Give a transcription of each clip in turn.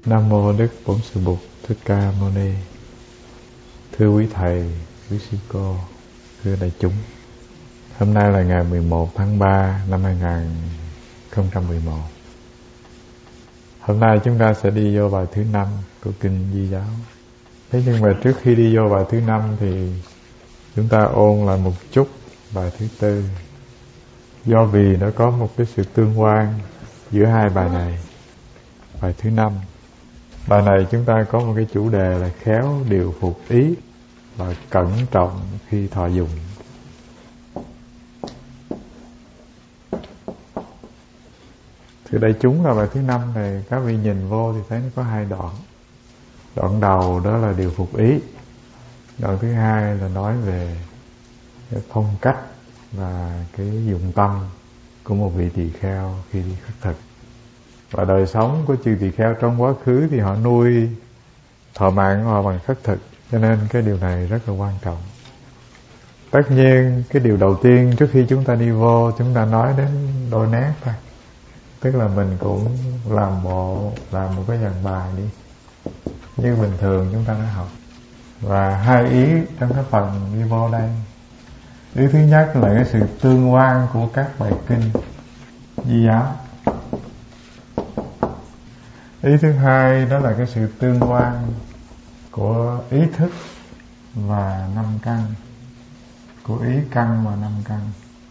Nam mô Đức Bổn Sư Bụt Thích Ca Mâu Ni. Thưa quý thầy, quý sư cô, thưa đại chúng, hôm nay là ngày 11 tháng 3 năm 2011. Hôm nay chúng ta sẽ đi vô bài thứ 5 của Kinh Di Giáo. Thế nhưng mà trước khi đi vô bài thứ 5 thì chúng ta ôn lại một chút bài thứ 4. Do vì nó có một cái sự tương quan giữa hai bài này. Bài thứ 5, bài này chúng ta có một cái chủ đề là khéo điều phục ý và cẩn trọng khi thọ dụng. Thì đại chúng là bài thứ 5 này, các vị nhìn vô thì thấy nó có hai đoạn. Đoạn đầu đó là điều phục ý. Đoạn thứ hai là nói về cái phong cách và cái dụng tâm của một vị tỳ kheo khi đi khất thực. Và đời sống của chư tỳ kheo trong quá khứ thì họ nuôi thọ mạng họ bằng khất thực, cho nên cái điều này rất là quan trọng. Tất nhiên cái điều đầu tiên trước khi chúng ta đi vô, chúng ta nói đến đôi nét thôi. Tức là mình cũng làm một cái dàn bài đi như bình thường chúng ta đã học. Và hai ý trong cái phần đi vô đây. Ý thứ nhất là cái sự tương quan của các bài kinh Di Giáo. Ý thứ hai đó là cái sự tương quan của ý thức và năm căn, của ý căn và năm căn.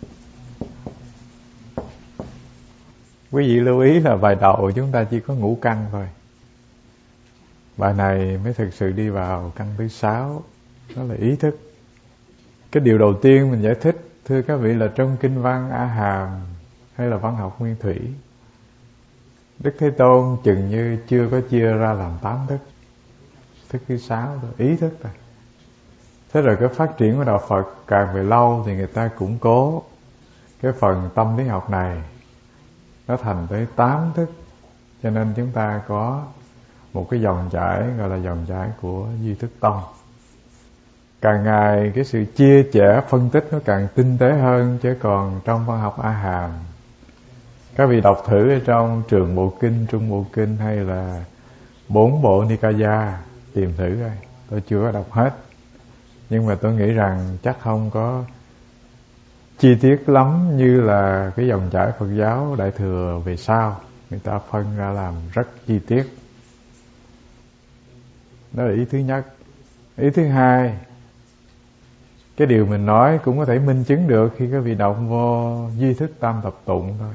Quý vị lưu ý là bài đầu chúng ta chỉ có ngũ căn thôi. Bài này mới thực sự đi vào căn thứ 6, đó là ý thức. Cái điều đầu tiên mình giải thích, thưa các vị, là trong kinh văn A Hàm hay là văn học nguyên thủy, Đức Thế Tôn chừng như chưa có chia ra làm 8 thức. Thức thứ 6 thôi, ý thức thôi. Thế rồi cái phát triển của đạo Phật càng về lâu thì người ta củng cố cái phần tâm lý học này, nó thành tới 8 thức. Cho nên chúng ta có một cái dòng chảy gọi là dòng chảy của Duy Thức Tông. Càng ngày cái sự chia sẻ phân tích nó càng tinh tế hơn. Chứ còn trong văn học A Hàm, các vị đọc thử ở trong Trường Bộ Kinh, Trung Bộ Kinh hay là 4 bộ Nikaya, tìm thử coi. Tôi chưa có đọc hết, nhưng mà tôi nghĩ rằng chắc không có chi tiết lắm như là cái dòng chảy Phật giáo Đại Thừa về sau. Người ta phân ra làm rất chi tiết. Đó là ý thứ nhất. Ý thứ hai, cái điều mình nói cũng có thể minh chứng được khi các vị đọc vô Duy Thức Tam Thập Tụng thôi.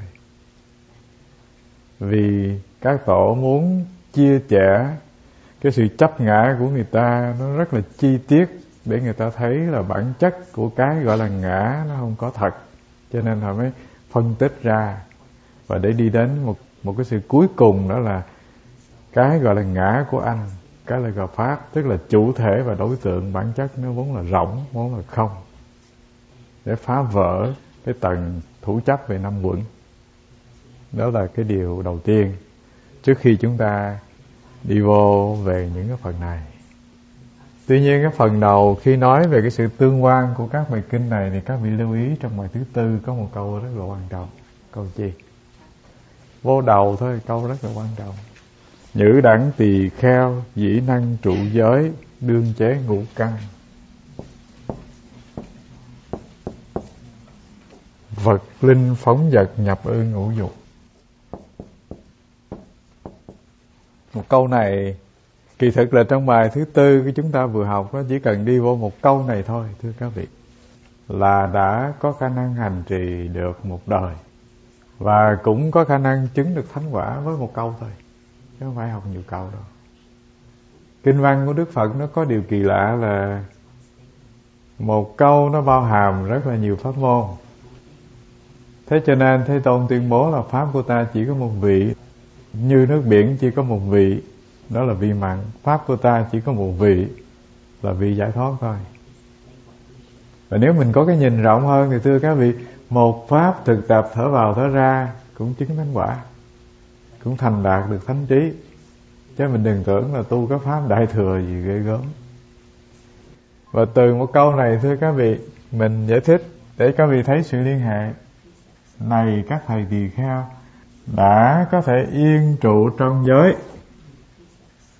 Vì các tổ muốn chia sẻ cái sự chấp ngã của người ta nó rất là chi tiết, để người ta thấy là bản chất của cái gọi là ngã nó không có thật. Cho nên họ mới phân tích ra, và để đi đến một cái sự cuối cùng, đó là cái gọi là ngã của anh, cái là gọi pháp, tức là chủ thể và đối tượng bản chất nó vốn là rỗng, vốn là không, để phá vỡ cái tầng thủ chấp về 5 quẩn. Đó là cái điều đầu tiên trước khi chúng ta đi vô về những cái phần này. Tuy nhiên cái phần đầu khi nói về cái sự tương quan của các bài kinh này thì các vị lưu ý trong bài thứ 4 có một câu rất là quan trọng. Câu chi? Vô đầu thôi, câu rất là quan trọng. Nhữ đẳng tỳ kheo, dĩ năng trụ giới, đương chế ngũ căn. Vật linh phóng dật, nhập ư ngũ dục. Một câu này kỳ thực là trong bài thứ 4 của chúng ta vừa học, nó chỉ cần đi vô một câu này thôi, thưa các vị, là đã có khả năng hành trì được một đời, và cũng có khả năng chứng được thánh quả với một câu thôi, chứ không phải học nhiều câu đâu. Kinh văn của Đức Phật nó có điều kỳ lạ là một câu nó bao hàm rất là nhiều pháp môn. Thế cho nên Thế Tôn tuyên bố là pháp của ta chỉ có một vị, như nước biển chỉ có một vị, đó là vị mặn. Pháp của ta chỉ có một vị, là vị giải thoát thôi. Và nếu mình có cái nhìn rộng hơn thì thưa các vị, một pháp thực tập thở vào thở ra cũng chứng thánh quả, cũng thành đạt được thánh trí. Chứ mình đừng tưởng là tu cái pháp đại thừa gì ghê gớm. Và từ một câu này thưa các vị, mình giải thích để các vị thấy sự liên hệ. Này các thầy tỳ kheo, đã có thể yên trụ trong giới,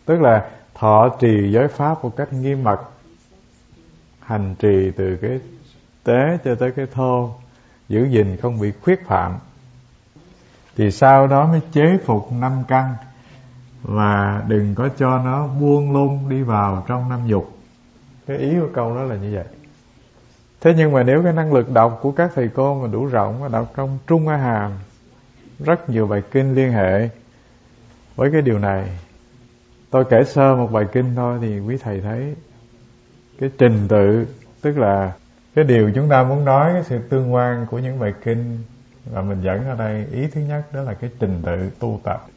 Tức là thọ trì giới pháp một cách nghiêm mật, hành trì từ cái tế cho tới cái thô, giữ gìn không bị khuyết phạm, thì sau đó mới chế phục 5 căn, và đừng có cho nó buông lung đi vào trong 5 dục. Cái ý của câu đó là như vậy. Thế nhưng mà nếu cái năng lực đọc của các thầy cô mà đủ rộng, và đọc trong Trung A Hàm rất nhiều bài kinh liên hệ với cái điều này. Tôi kể sơ một bài kinh thôi thì quý thầy thấy cái trình tự, tức là cái điều chúng ta muốn nói, cái sự tương quan của những bài kinh mà mình dẫn ở đây. Ý thứ nhất đó là cái trình tự tu tập,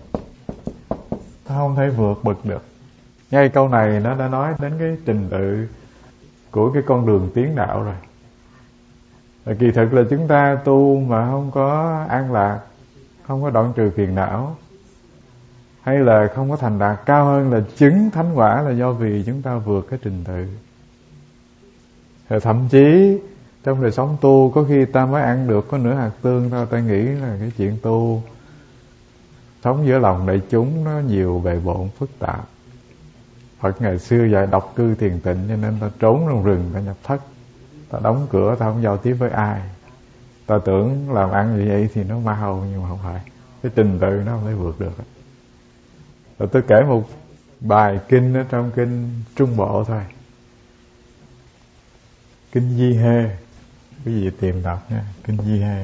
ta không thể vượt bực được. Ngay câu này nó đã nói đến cái trình tự của cái con đường tiến đạo rồi. Và kỳ thực là chúng ta tu mà không có an lạc, không có đoạn trừ phiền não, hay là không có thành đạt cao hơn là chứng thánh quả, là do vì chúng ta vượt cái trình tự. Rồi thậm chí trong đời sống tu có khi ta mới ăn được có nửa hạt tương thôi, ta nghĩ là cái chuyện tu sống giữa lòng đại chúng nó nhiều bề bộn phức tạp. Phật ngày xưa dạy độc cư thiền tịnh, cho nên ta trốn trong rừng, ta nhập thất, ta đóng cửa, ta không giao tiếp với ai. Ta tưởng làm ăn như vậy thì nó mau, nhưng mà không phải. Cái trình tự nó không thể vượt được. Rồi tôi kể một bài kinh ở trong kinh Trung Bộ thôi, kinh Di Hê, quý vị tìm đọc nha, kinh Di Hê.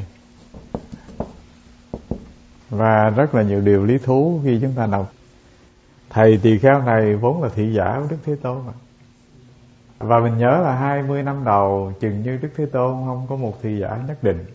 Và rất là nhiều điều lý thú khi chúng ta đọc. Thầy tỳ kheo này vốn là thị giả của Đức Thế Tôn mà. Và mình nhớ là 20 năm đầu chừng như Đức Thế Tôn không có một thị giả nhất định,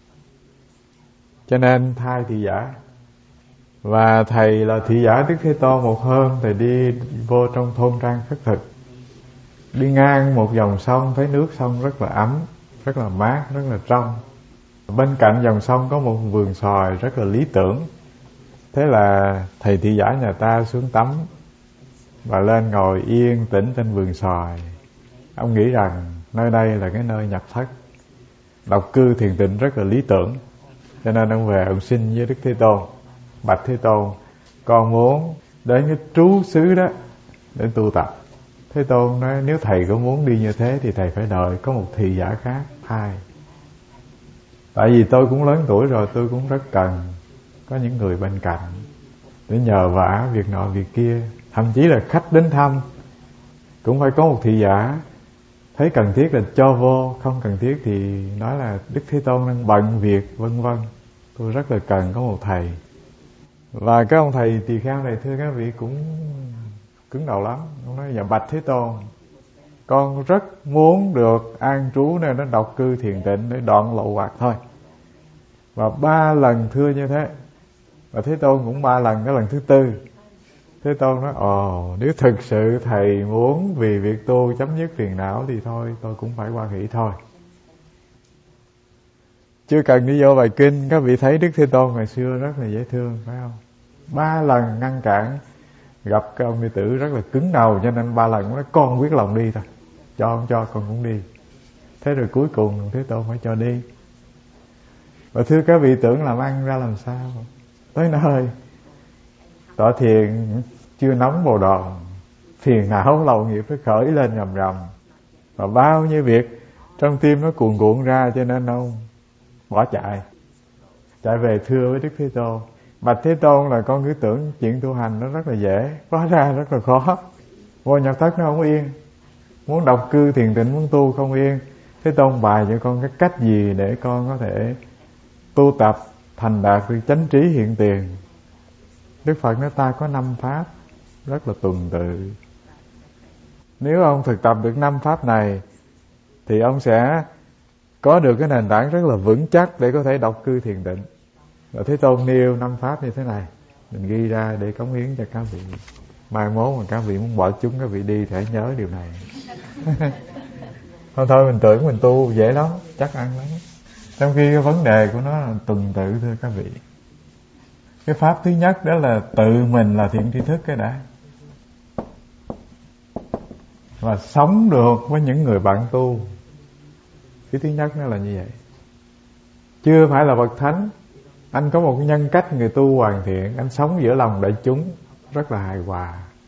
cho nên thay thị giả. Và thầy là thị giả Đức Thế Tôn. Một hôm thầy đi vô trong thôn trang khất thực, đi ngang một dòng sông, thấy nước sông rất là ấm, rất là mát, rất là trong. Bên cạnh dòng sông có một vườn xoài rất là lý tưởng. Thế là thầy thị giả nhà ta xuống tắm và lên ngồi yên tĩnh trên vườn xoài. Ông nghĩ rằng nơi đây là cái nơi nhập thất, độc cư thiền tịnh rất là lý tưởng. Cho nên ông về, ông xin với Đức Thế Tôn: bạch Thế Tôn, con muốn đến cái trú xứ đó để tu tập. Thế Tôn nói: nếu thầy có muốn đi như thế thì thầy phải đợi có một thị giả khác thay. Tại vì tôi cũng lớn tuổi rồi, tôi cũng rất cần có những người bên cạnh để nhờ vả việc nọ việc kia. Thậm chí là khách đến thăm cũng phải có một thị giả. Thấy cần thiết là cho vô, không cần thiết thì nói là Đức Thế Tôn đang bận việc, vân vân. Tôi rất là cần có một thầy. Và cái ông thầy tỳ kheo này, thưa các vị, cũng cứng đầu lắm. Ông nói: dạ bạch Thế Tôn, con rất muốn được an trú nơi nó độc cư thiền tịnh để đoạn lậu hoặc thôi. Và 3 lần thưa như thế. Và Thế Tôn cũng 3 lần, cái lần thứ 4 Thế Tôn nói: nếu thực sự thầy muốn vì việc tu chấm dứt phiền não thì thôi, tôi cũng phải hoan hỷ thôi. Chưa cần đi vô bài kinh, các vị thấy Đức Thế Tôn ngày xưa rất là dễ thương, phải không? 3 lần ngăn cản. Gặp cái ông đệ tử rất là cứng đầu, cho nên 3 lần nói: con quyết lòng đi thôi, cho không cho con cũng đi. Thế rồi cuối cùng Thế Tôn phải cho đi. Và thưa các vị, tưởng làm ăn ra làm sao? Tới nơi tọa thiền chưa nóng bồ đòn, phiền não lậu nghiệp nó khởi lên rầm rầm, và bao nhiêu việc trong tim nó cuồn cuộn ra, cho nên ông bỏ chạy về thưa với Đức Thế Tôn: bạch Thế Tôn, là con cứ tưởng chuyện tu hành nó rất là dễ, hóa ra rất là khó. Vô nhập thất nó không yên, muốn độc cư thiền tịnh, muốn tu không yên. Thế Tôn bài cho con cái cách gì để con có thể tu tập thành đạt được chánh trí hiện tiền. Đức Phật nói: ta có 5 pháp rất là tuần tự. Nếu ông thực tập được 5 pháp này thì ông sẽ có được cái nền tảng rất là vững chắc để có thể độc cư thiền tịnh. Và Thế Tôn nêu 5 pháp như thế này, mình ghi ra để cống hiến cho các vị. Mai mốt mà các vị muốn bỏ chúng, các vị đi thì hãy nhớ điều này. Thôi mình tưởng mình tu dễ lắm, chắc ăn lắm, trong khi cái vấn đề của nó là tuần tự, thưa các vị. Cái pháp thứ nhất đó là tự mình là thiện tri thức cái đã, và sống được với những người bạn tu. Cái thứ nhất nó là như vậy. Chưa phải là bậc thánh, anh có một nhân cách người tu hoàn thiện, anh sống giữa lòng đại chúng rất là hài hòa,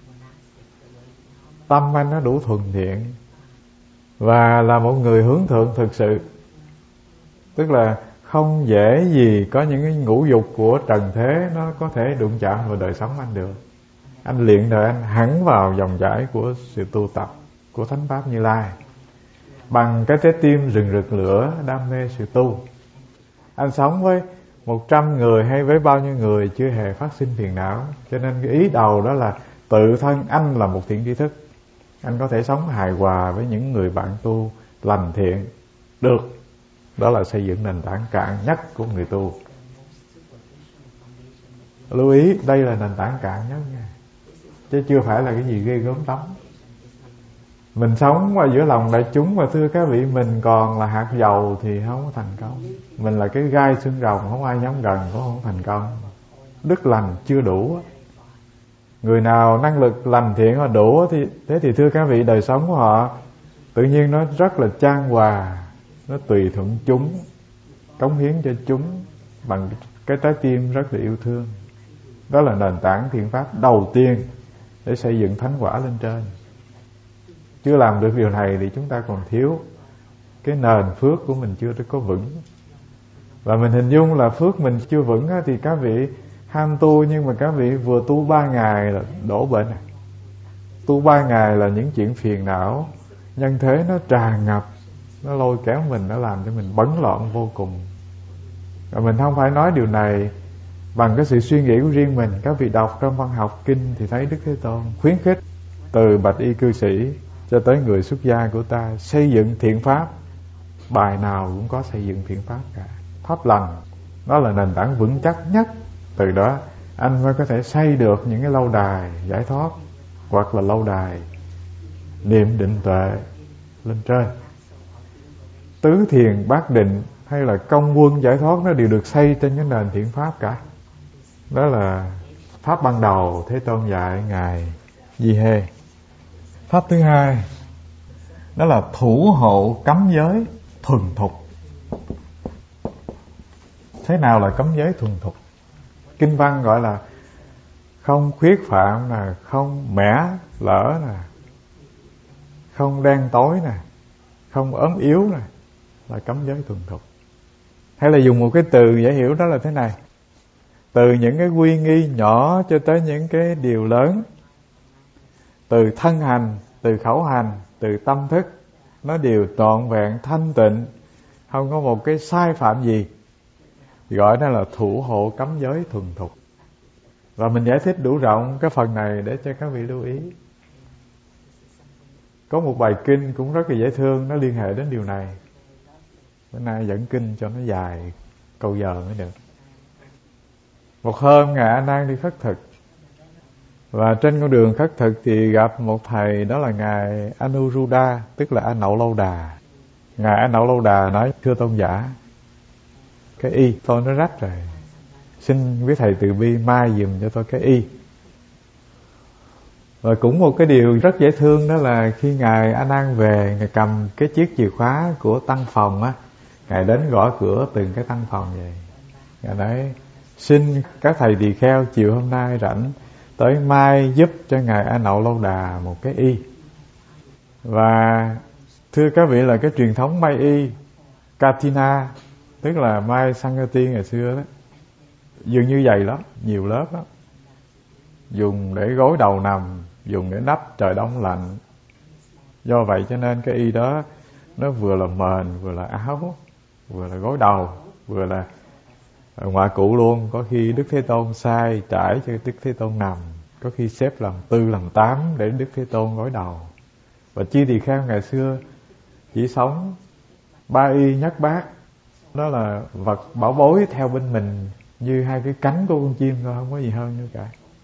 tâm anh nó đủ thuần thiện và là một người hướng thượng thực sự. Tức là không dễ gì có những cái ngũ dục của trần thế nó có thể đụng chạm vào đời sống anh được. Anh luyện đời anh hẳn vào dòng chảy của sự tu tập của Thánh Pháp Như Lai, bằng cái trái tim rừng rực lửa đam mê sự tu. Anh sống với 100 người hay với bao nhiêu người chưa hề phát sinh phiền não. Cho nên cái ý đầu đó là tự thân anh là một thiện tri thức, anh có thể sống hài hòa với những người bạn tu lành thiện được. Đó là xây dựng nền tảng cạn nhất của người tu. Lưu ý đây là nền tảng cạn nhất nha, chứ chưa phải là cái gì ghê gớm lắm. Mình sống qua giữa lòng đại chúng mà thưa các vị, mình còn là hạt dầu thì không có thành công. Mình là cái gai xương rồng, không ai dám gần cũng không thành công. Đức lành chưa đủ. Người nào năng lực lành thiện mà đủ thì thế thì thưa các vị, đời sống của họ tự nhiên nó rất là chan hòa, nó tùy thuận chúng, cống hiến cho chúng bằng cái trái tim rất là yêu thương. Đó là nền tảng thiện pháp đầu tiên để xây dựng thánh quả lên trên. Chưa làm được điều này thì chúng ta còn thiếu cái nền phước của mình chưa có vững. Và mình hình dung là phước mình chưa vững thì các vị ham tu, nhưng mà các vị vừa tu 3 ngày là đổ bệnh. Tu 3 ngày là những chuyện phiền não nhân thế nó tràn ngập, nó lôi kéo mình, nó làm cho mình bấn loạn vô cùng. Và mình không phải nói điều này bằng cái sự suy nghĩ của riêng mình. Các vị đọc trong văn học kinh thì thấy Đức Thế Tôn khuyến khích từ bạch y cư sĩ cho tới người xuất gia của ta xây dựng thiện pháp. Bài nào cũng có xây dựng thiện pháp cả. Pháp lành đó là nền tảng vững chắc nhất. Từ đó anh mới có thể xây được những cái lâu đài giải thoát, hoặc là lâu đài niệm định tuệ lên trên. Tứ thiền bát định hay là công quân giải thoát nó đều được xây trên cái nền thiện pháp cả. Đó là pháp ban đầu Thế Tôn dạy ngài Di Hê. Pháp thứ hai đó là thủ hộ cấm giới thuần thục. Thế nào là cấm giới thuần thục? Kinh văn gọi là không khuyết phạm nè, không mẻ lỡ nè, không đen tối nè, không ốm yếu nè, là cấm giới thuần thục. Hay là dùng một cái từ dễ hiểu đó là thế này: từ những cái quy nghi nhỏ cho tới những cái điều lớn, từ thân hành, từ khẩu hành, từ tâm thức, nó đều trọn vẹn thanh tịnh, không có một cái sai phạm gì, gọi đó là thủ hộ cấm giới thuần thục. Và mình giải thích đủ rộng cái phần này để cho các vị lưu ý. Có một bài kinh cũng rất là dễ thương, nó liên hệ đến điều này. Bữa nay dẫn kinh cho nó dài câu giờ mới được. Một hôm ngài A Nan đi khất thực, và trên con đường khất thực thì gặp một thầy, đó là ngài Anuruddha, tức là A Nậu Lâu Đà. Ngài A Nậu Lâu Đà nói: thưa tôn giả, cái y tôi nó rách rồi, xin quý thầy từ bi mai giùm cho tôi cái y. Và cũng một cái điều rất dễ thương đó là khi ngài A Nan về, ngài cầm cái chiếc chìa khóa của tăng phòng á, ngài đến gõ cửa từng cái tăng phòng vậy. Ngài nói: xin các thầy tỳ kheo chiều hôm nay rảnh tới mai giúp cho ngài A Nậu Lâu Đà một cái y. Và thưa các vị là cái truyền thống may y Katina, tức là mai Sankati ngày xưa đó, dường như dày lắm, nhiều lớp lắm, dùng để gối đầu nằm, dùng để đắp trời đông lạnh. Do vậy cho nên cái y đó nó vừa là mền, vừa là áo, vừa là gối đầu, vừa là ngoại cụ luôn. Có khi Đức Thế Tôn sai trải cho Đức Thế Tôn nằm, có khi xếp làm 4 làm 8 để Đức Thế Tôn gối đầu. Và chi tỳ kheo ngày xưa chỉ sống 3 y nhất bát, đó là vật bảo bối theo bên mình như 2 cái cánh của con chim thôi, không có gì hơn nữa cả.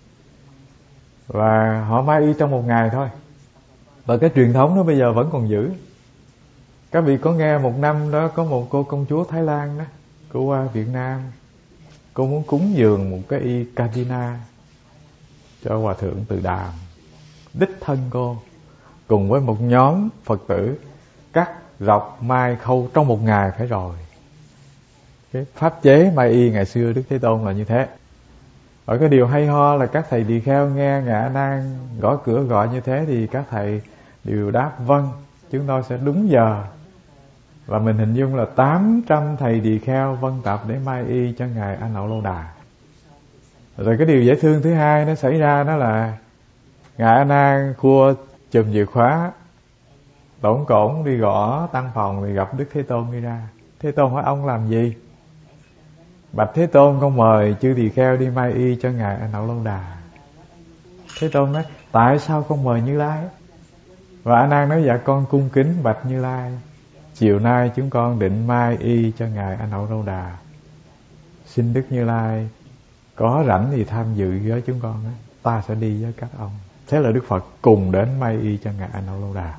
Và họ may y trong 1 ngày thôi. Và cái truyền thống đó bây giờ vẫn còn giữ. Các vị có nghe một năm đó có một cô công chúa Thái Lan đó, cô qua Việt Nam, cô muốn cúng dường một cái y Katina cho Hòa Thượng Từ Đàm. Đích thân cô cùng với một nhóm Phật tử cắt, rọc, mai, khâu trong 1 ngày phải rồi. Cái pháp chế may y ngày xưa Đức Thế Tôn là như thế. Ở cái điều hay ho là các thầy tỳ kheo nghe Ngài A Nan gõ cửa gọi như thế thì các thầy đều đáp vâng, chúng tôi sẽ đúng giờ. Và mình hình dung là 800 thầy tỳ kheo vân tập để mai y cho Ngài A Nậu Lâu Đà. Rồi cái điều dễ thương thứ hai nó xảy ra đó là Ngài A Nan khua chùm chìa khóa tổn cổn đi gõ tăng phòng thì gặp Đức Thế Tôn đi ra. Thế Tôn hỏi ông làm gì? Bạch Thế Tôn, con mời chư tỳ kheo đi mai y cho Ngài A Nậu Lâu Đà. Thế Tôn nói tại sao con mời Như Lai? Và A Nan nói dạ con cung kính bạch Như Lai, chiều nay chúng con định mai y cho Ngài A Nậu Lâu Đà, xin Đức Như Lai có rảnh thì tham dự với chúng con đó. Ta sẽ đi với các ông. Thế là Đức Phật cùng đến mai y cho Ngài A Nậu Lâu Đà.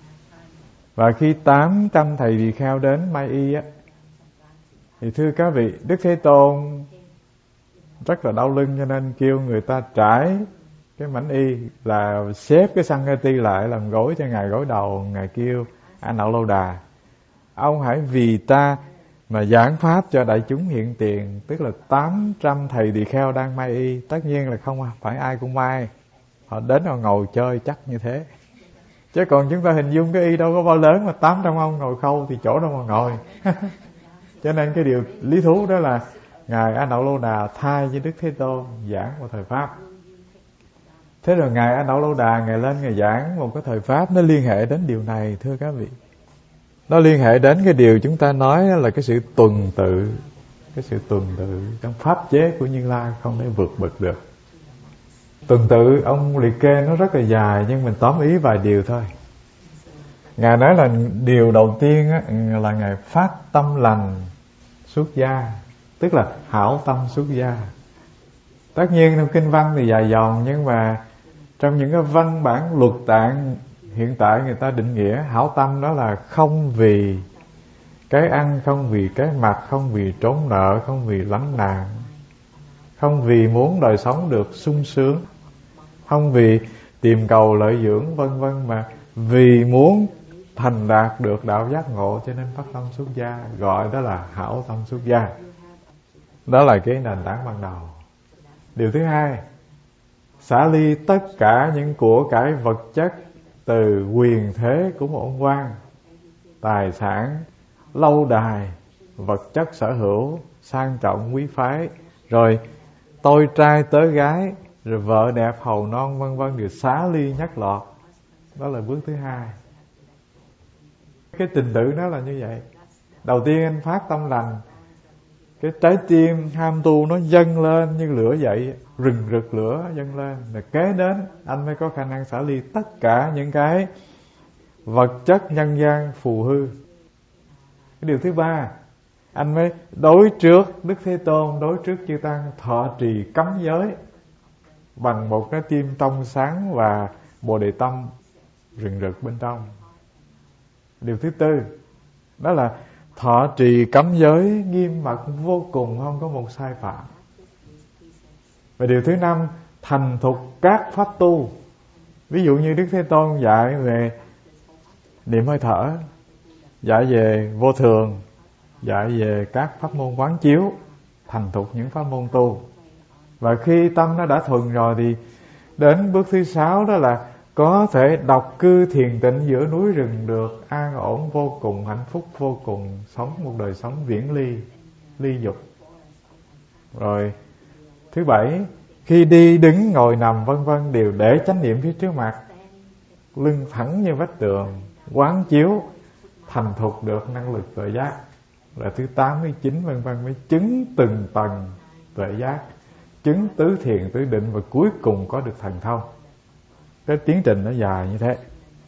Và khi 800 thầy tỳ kheo đến mai y á, thì thưa các vị, Đức Thế Tôn rất là đau lưng cho nên kêu người ta trải cái mảnh y, là xếp cái xăng ti lại làm gối cho Ngài gối đầu. Ngài kêu A Nậu Lâu Đà, ông hãy vì ta mà giảng pháp cho đại chúng hiện tiền. Tức là 800 thầy tỳ kheo đang mai y. Tất nhiên là không phải ai cũng mai, họ đến họ ngồi chơi chắc như thế. Chứ còn chúng ta hình dung cái y đâu có bao lớn mà 800 ông ngồi khâu thì chỗ đâu mà ngồi. Cho nên cái điều lý thú đó là Ngài A Nậu Lâu Đà thay với Đức Thế Tôn giảng một thời pháp. Thế rồi Ngài A Nậu Lâu Đà Ngài lên Ngài giảng một cái thời pháp, nó liên hệ đến điều này thưa các vị. Nó liên hệ đến cái điều chúng ta nói là cái sự tuần tự. Cái sự tuần tự trong pháp chế của Như Lai không thể vượt bực được. Tuần tự ông liệt kê nó rất là dài, nhưng mình tóm ý vài điều thôi. Ngài nói là điều đầu tiên á, là Ngài phát tâm lành xuất gia, tức là hảo tâm xuất gia. Tất nhiên trong kinh văn thì dài dòng, nhưng mà trong những cái văn bản luật tạng hiện tại người ta định nghĩa hảo tâm đó là không vì cái ăn, không vì cái mặc, không vì trốn nợ, không vì lánh nạn, không vì muốn đời sống được sung sướng, không vì tìm cầu lợi dưỡng vân vân, mà vì muốn thành đạt được đạo giác ngộ cho nên phát tâm xuất gia, gọi đó là hảo tâm xuất gia. Đó là cái nền tảng ban đầu. Điều thứ hai, xả ly tất cả những của cải vật chất, từ quyền thế của một ông quan, tài sản, lâu đài, vật chất sở hữu, sang trọng quý phái, rồi tôi trai tớ gái, rồi vợ đẹp hầu non vân vân, đều xả ly nhắc lọt. Đó là bước thứ hai. Cái trình tự nó là như vậy. Đầu tiên anh phát tâm lành, cái trái tim ham tu nó dâng lên như lửa dậy, rừng rực lửa dâng lên, rồi kế đến anh mới có khả năng xả ly tất cả những cái vật chất nhân gian phù hư. Cái điều thứ ba, anh mới đối trước Đức Thế Tôn, đối trước chư tăng thọ trì cấm giới bằng một cái tim trong sáng và bồ đề tâm rừng rực bên trong. Điều thứ tư, đó là thọ trì cấm giới nghiêm mật vô cùng, không có một sai phạm. Và điều thứ năm, thành thục các pháp tu. Ví dụ như Đức Thế Tôn dạy về niệm hơi thở, dạy về vô thường, dạy về các pháp môn quán chiếu, thành thục những pháp môn tu. Và khi tâm nó đã thuần rồi thì đến bước thứ 6, đó là có thể độc cư thiền tịnh giữa núi rừng được, an ổn vô cùng, hạnh phúc vô cùng, sống một đời sống viễn ly dục. Rồi thứ 7, khi đi đứng ngồi nằm vân vân đều để chánh niệm phía trước mặt, lưng thẳng như vách tường, quán chiếu, thành thục được năng lực tuệ giác. Rồi thứ 8, thứ 9 vân vân mới chứng từng tầng tuệ giác, chứng tứ thiền tứ định, và cuối cùng có được thần thông. Cái tiến trình nó dài như thế.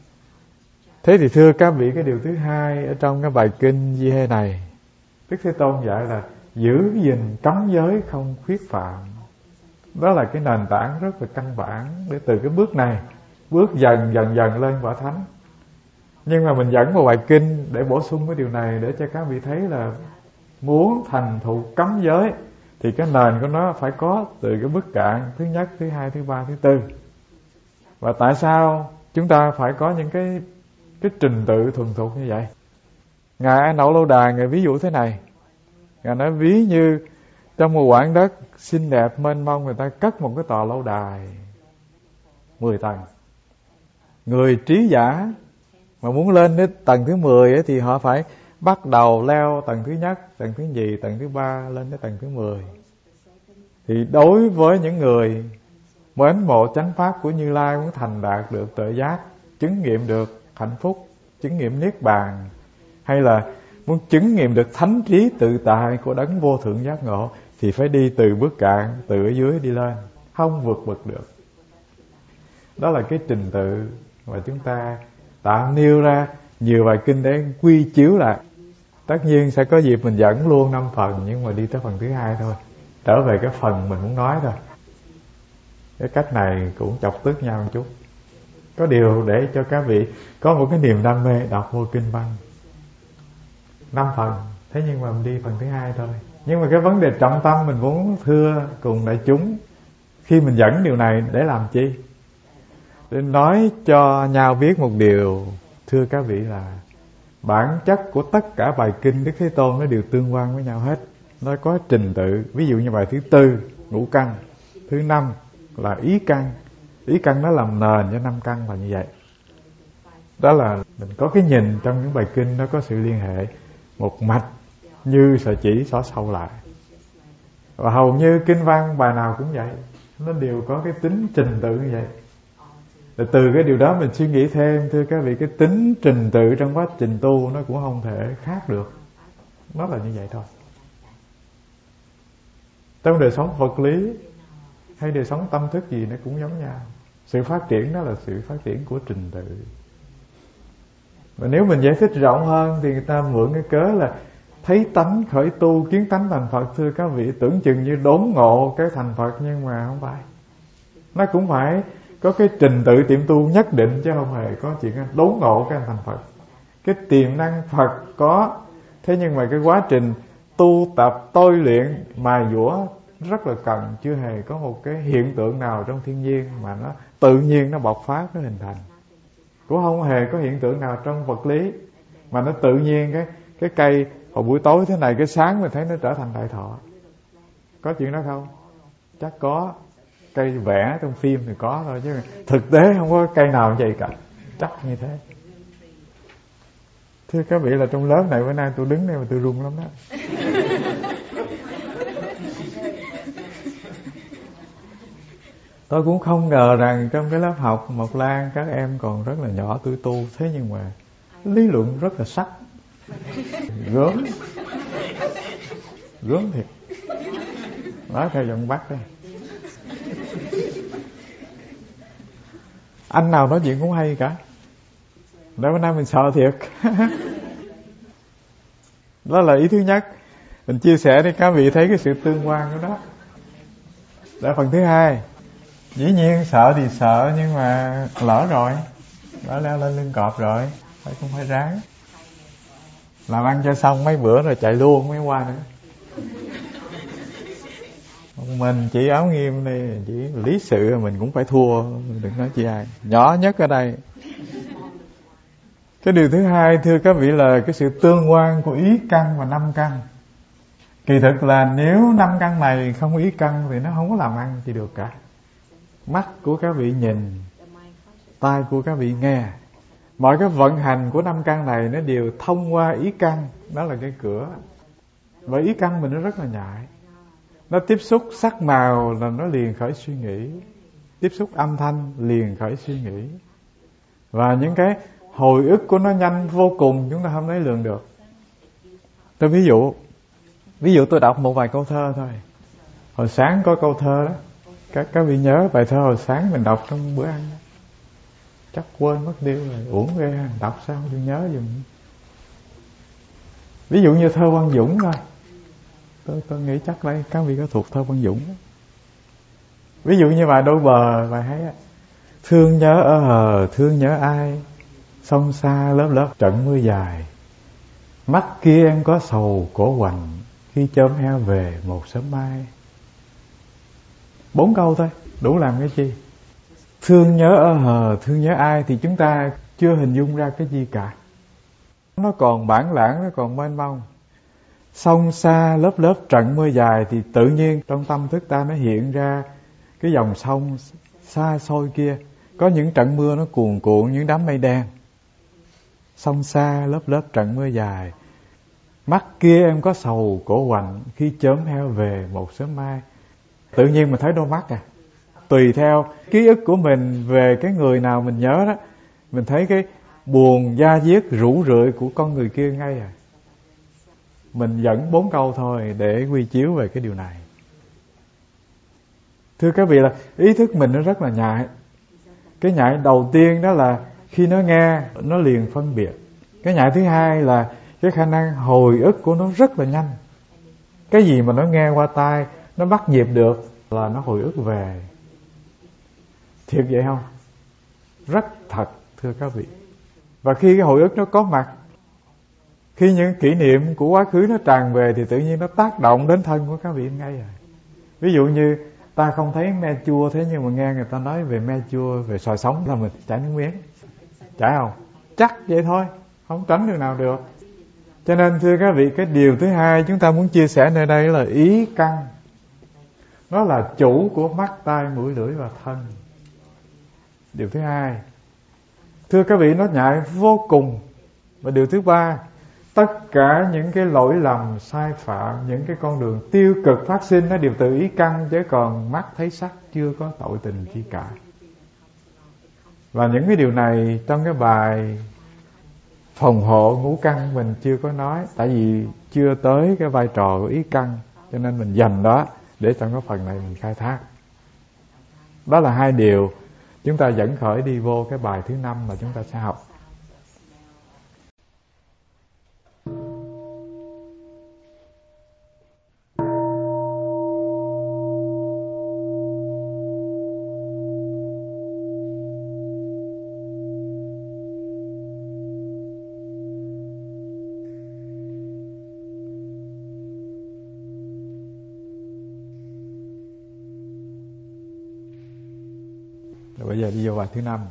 Thế thì thưa các vị, cái điều thứ hai ở trong cái bài kinh Di Hê này, Đức Thế Tôn dạy là giữ gìn cấm giới không khuyết phạm. Đó là cái nền tảng rất là căn bản để từ cái bước này bước dần lên quả thánh. Nhưng mà mình dẫn một bài kinh để bổ sung cái điều này, để cho các vị thấy là muốn thành thục cấm giới thì cái nền của nó phải có từ cái bước cạn thứ nhất, thứ hai, thứ ba, thứ tư. Và tại sao chúng ta phải có những cái trình tự thuần thục như vậy? Ngài A Nậu Lâu Đà Ngài ví dụ thế này. Ngài nói ví như Trong một quảng đất xinh đẹp mênh mông, người ta cất một cái tòa lâu đài 10 tầng. Người trí giả mà muốn lên đến tầng thứ 10 ấy, thì họ phải bắt đầu leo tầng thứ nhất, tầng thứ nhì, tầng thứ 3 lên đến tầng thứ 10. Thì đối với những người mến mộ chánh pháp của Như Lai, muốn thành đạt được tuệ giác, chứng nghiệm được hạnh phúc, chứng nghiệm niết bàn, hay là muốn chứng nghiệm được thánh trí tự tại của đấng vô thượng giác ngộ, thì phải đi từ bước cạn, từ ở dưới đi lên, không vượt bậc được. Đó là cái trình tự mà chúng ta tạm nêu ra nhiều bài kinh để quy chiếu lại. Tất nhiên sẽ có dịp mình dẫn luôn 5 phần, nhưng mà đi tới phần thứ 2 thôi, trở về cái phần mình muốn nói thôi. Cái cách này cũng chọc tức nhau một chút. Có điều để cho các vị có một cái niềm đam mê đọc vô kinh văn. 5 phần, thế nhưng mà mình đi phần thứ 2 thôi. Nhưng mà cái vấn đề trọng tâm mình muốn thưa cùng đại chúng khi mình dẫn điều này để làm chi? Để nói cho nhau biết một điều, thưa các vị, là bản chất của tất cả bài kinh Đức Thế Tôn nó đều tương quan với nhau hết. Nó có trình tự. Ví dụ như bài thứ 4 ngũ căn, thứ 5 là ý căn. Ý căn nó làm nền cho 5 căn là như vậy. Đó là mình có cái nhìn trong những bài kinh nó có sự liên hệ một mạch như sợi chỉ xỏ sâu lại. Và hầu như kinh văn bài nào cũng vậy, nó đều có cái tính trình tự như vậy. Và từ cái điều đó mình suy nghĩ thêm, thưa các vị, cái tính trình tự trong quá trình tu nó cũng không thể khác được. Nó là như vậy thôi. Trong đời sống vật lý hay đời sống tâm thức gì nó cũng giống nhau. Sự phát triển đó là sự phát triển của trình tự. Và nếu mình giải thích rộng hơn thì người ta mượn cái cớ là thấy tánh khởi tu, kiến tánh thành Phật. Thưa các vị, tưởng chừng như đốn ngộ cái thành Phật, nhưng mà không phải. Nó cũng phải có cái trình tự tiệm tu nhất định, chứ không hề có chuyện đốn ngộ cái thành Phật. Cái tiềm năng Phật có, thế nhưng mà cái quá trình tu tập, tôi luyện, mài dũa rất là cần. Chưa hề có một cái hiện tượng nào trong thiên nhiên mà nó tự nhiên nó bộc phát, nó hình thành. Cũng không hề có hiện tượng nào trong vật lý mà nó tự nhiên cái cây hồi buổi tối thế này, cái sáng mình thấy nó trở thành đại thọ. Có chuyện đó không? Chắc có. Cây vẽ trong phim thì có thôi, chứ thực tế không có cây nào như vậy cả. Chắc như thế. Thưa các vị, là trong lớp này bữa nay tôi đứng đây mà tôi run lắm đó. Tôi cũng không ngờ rằng trong cái lớp học Mộc Lan các em còn rất là nhỏ tuổi tu. Thế nhưng mà lý luận rất là sắc. Gớm thiệt. Nói theo giọng Bắc đây. Anh nào nói chuyện cũng hay cả. Để bữa nay mình sợ thiệt. Đó là ý thứ nhất. Mình chia sẻ để các vị thấy cái sự tương quan của đó. Để phần thứ 2. Dĩ nhiên sợ thì sợ, nhưng mà lỡ rồi, đã leo lên lưng cọp rồi, phải cũng phải ráng. Làm ăn cho xong mấy bữa rồi chạy luôn mới qua nữa. Mình chỉ áo nghiêm đây, chỉ lý sự mình cũng phải thua, đừng nói chi ai. Nhỏ nhất ở đây. Cái điều thứ 2, thưa các vị, là cái sự tương quan của ý căn và 5 căn. Kỳ thực là nếu 5 căn này không có ý căn thì nó không có làm ăn gì được cả. Mắt của các vị nhìn, tai của các vị nghe, mọi cái vận hành của 5 căn này nó đều thông qua ý căn. Đó là cái cửa. Và ý căn mình nó rất là nhạy. Nó tiếp xúc sắc màu là nó liền khởi suy nghĩ, tiếp xúc âm thanh liền khởi suy nghĩ. Và những cái hồi ức của nó nhanh vô cùng, chúng ta không lấy lường được. Tôi ví dụ tôi đọc một vài câu thơ thôi. Hồi sáng có câu thơ đó, các vị nhớ bài thơ hồi sáng mình đọc trong bữa ăn đó. Chắc quên mất tiêu rồi, uổng ghê, đọc sao tôi nhớ dùm. Ví dụ như thơ Văn Dũng thôi. Tôi nghĩ chắc đây các vị có thuộc thơ Văn Dũng đó. Ví dụ như bài Đôi Bờ, bài hay á. Thương nhớ ở hờ, thương nhớ ai, sông xa lớp lớp trận mưa dài. Mắt kia em có sầu cổ hoành, khi chớm heo về một sớm mai. 4 câu thôi, đủ làm cái chi. Thương nhớ ở hờ, thương nhớ ai thì chúng ta chưa hình dung ra cái gì cả. Nó còn bản lãng, nó còn mênh mông. Sông xa lớp lớp trận mưa dài, thì tự nhiên trong tâm thức ta nó hiện ra cái dòng sông xa xôi kia. Có những trận mưa nó cuồn cuộn, những đám mây đen. Sông xa lớp lớp trận mưa dài, mắt kia em có sầu cổ hoạnh, khi chớm heo về một sớm mai. Tự nhiên mình thấy đôi mắt à. Tùy theo ký ức của mình về cái người nào mình nhớ đó, mình thấy cái buồn da diết rũ rượi của con người kia ngay à. Mình dẫn 4 câu thôi để quy chiếu về cái điều này. Thưa các vị, là ý thức mình nó rất là nhạy. Cái nhạy đầu tiên đó là khi nó nghe, nó liền phân biệt. Cái nhạy thứ hai là cái khả năng hồi ức của nó rất là nhanh. Cái gì mà nó nghe qua tai, nó bắt nhịp được là nó hồi ức về. Thiệt vậy không? Rất thật, thưa các vị. Và khi cái hồi ức nó có mặt, khi những kỷ niệm của quá khứ nó tràn về, thì tự nhiên nó tác động đến thân của các vị ngay rồi. Ví dụ như ta không thấy me chua, thế nhưng mà nghe người ta nói về me chua, về xoài sống là mình chảy nước miếng. Chảy không? Chắc vậy thôi, không tránh được nào được. Cho nên thưa các vị, cái điều thứ hai chúng ta muốn chia sẻ nơi đây là ý căn. Nó là chủ của mắt, tai, mũi, lưỡi và thân. Điều thứ hai, thưa các vị, nó nhạy vô cùng. Và điều thứ ba, tất cả những cái lỗi lầm, sai phạm, những cái con đường tiêu cực phát sinh, nó đều từ ý căn, chứ còn mắt thấy sắc chưa có tội tình chi cả. Và những cái điều này trong cái bài phòng hộ ngũ căn mình chưa có nói, tại vì chưa tới cái vai trò của ý căn, cho nên mình dành đó để trong cái phần này mình khai thác. Đó là hai điều chúng ta dẫn khởi đi vô cái bài thứ 5 mà chúng ta sẽ học. Rồi bây giờ đi vô bài thứ 5.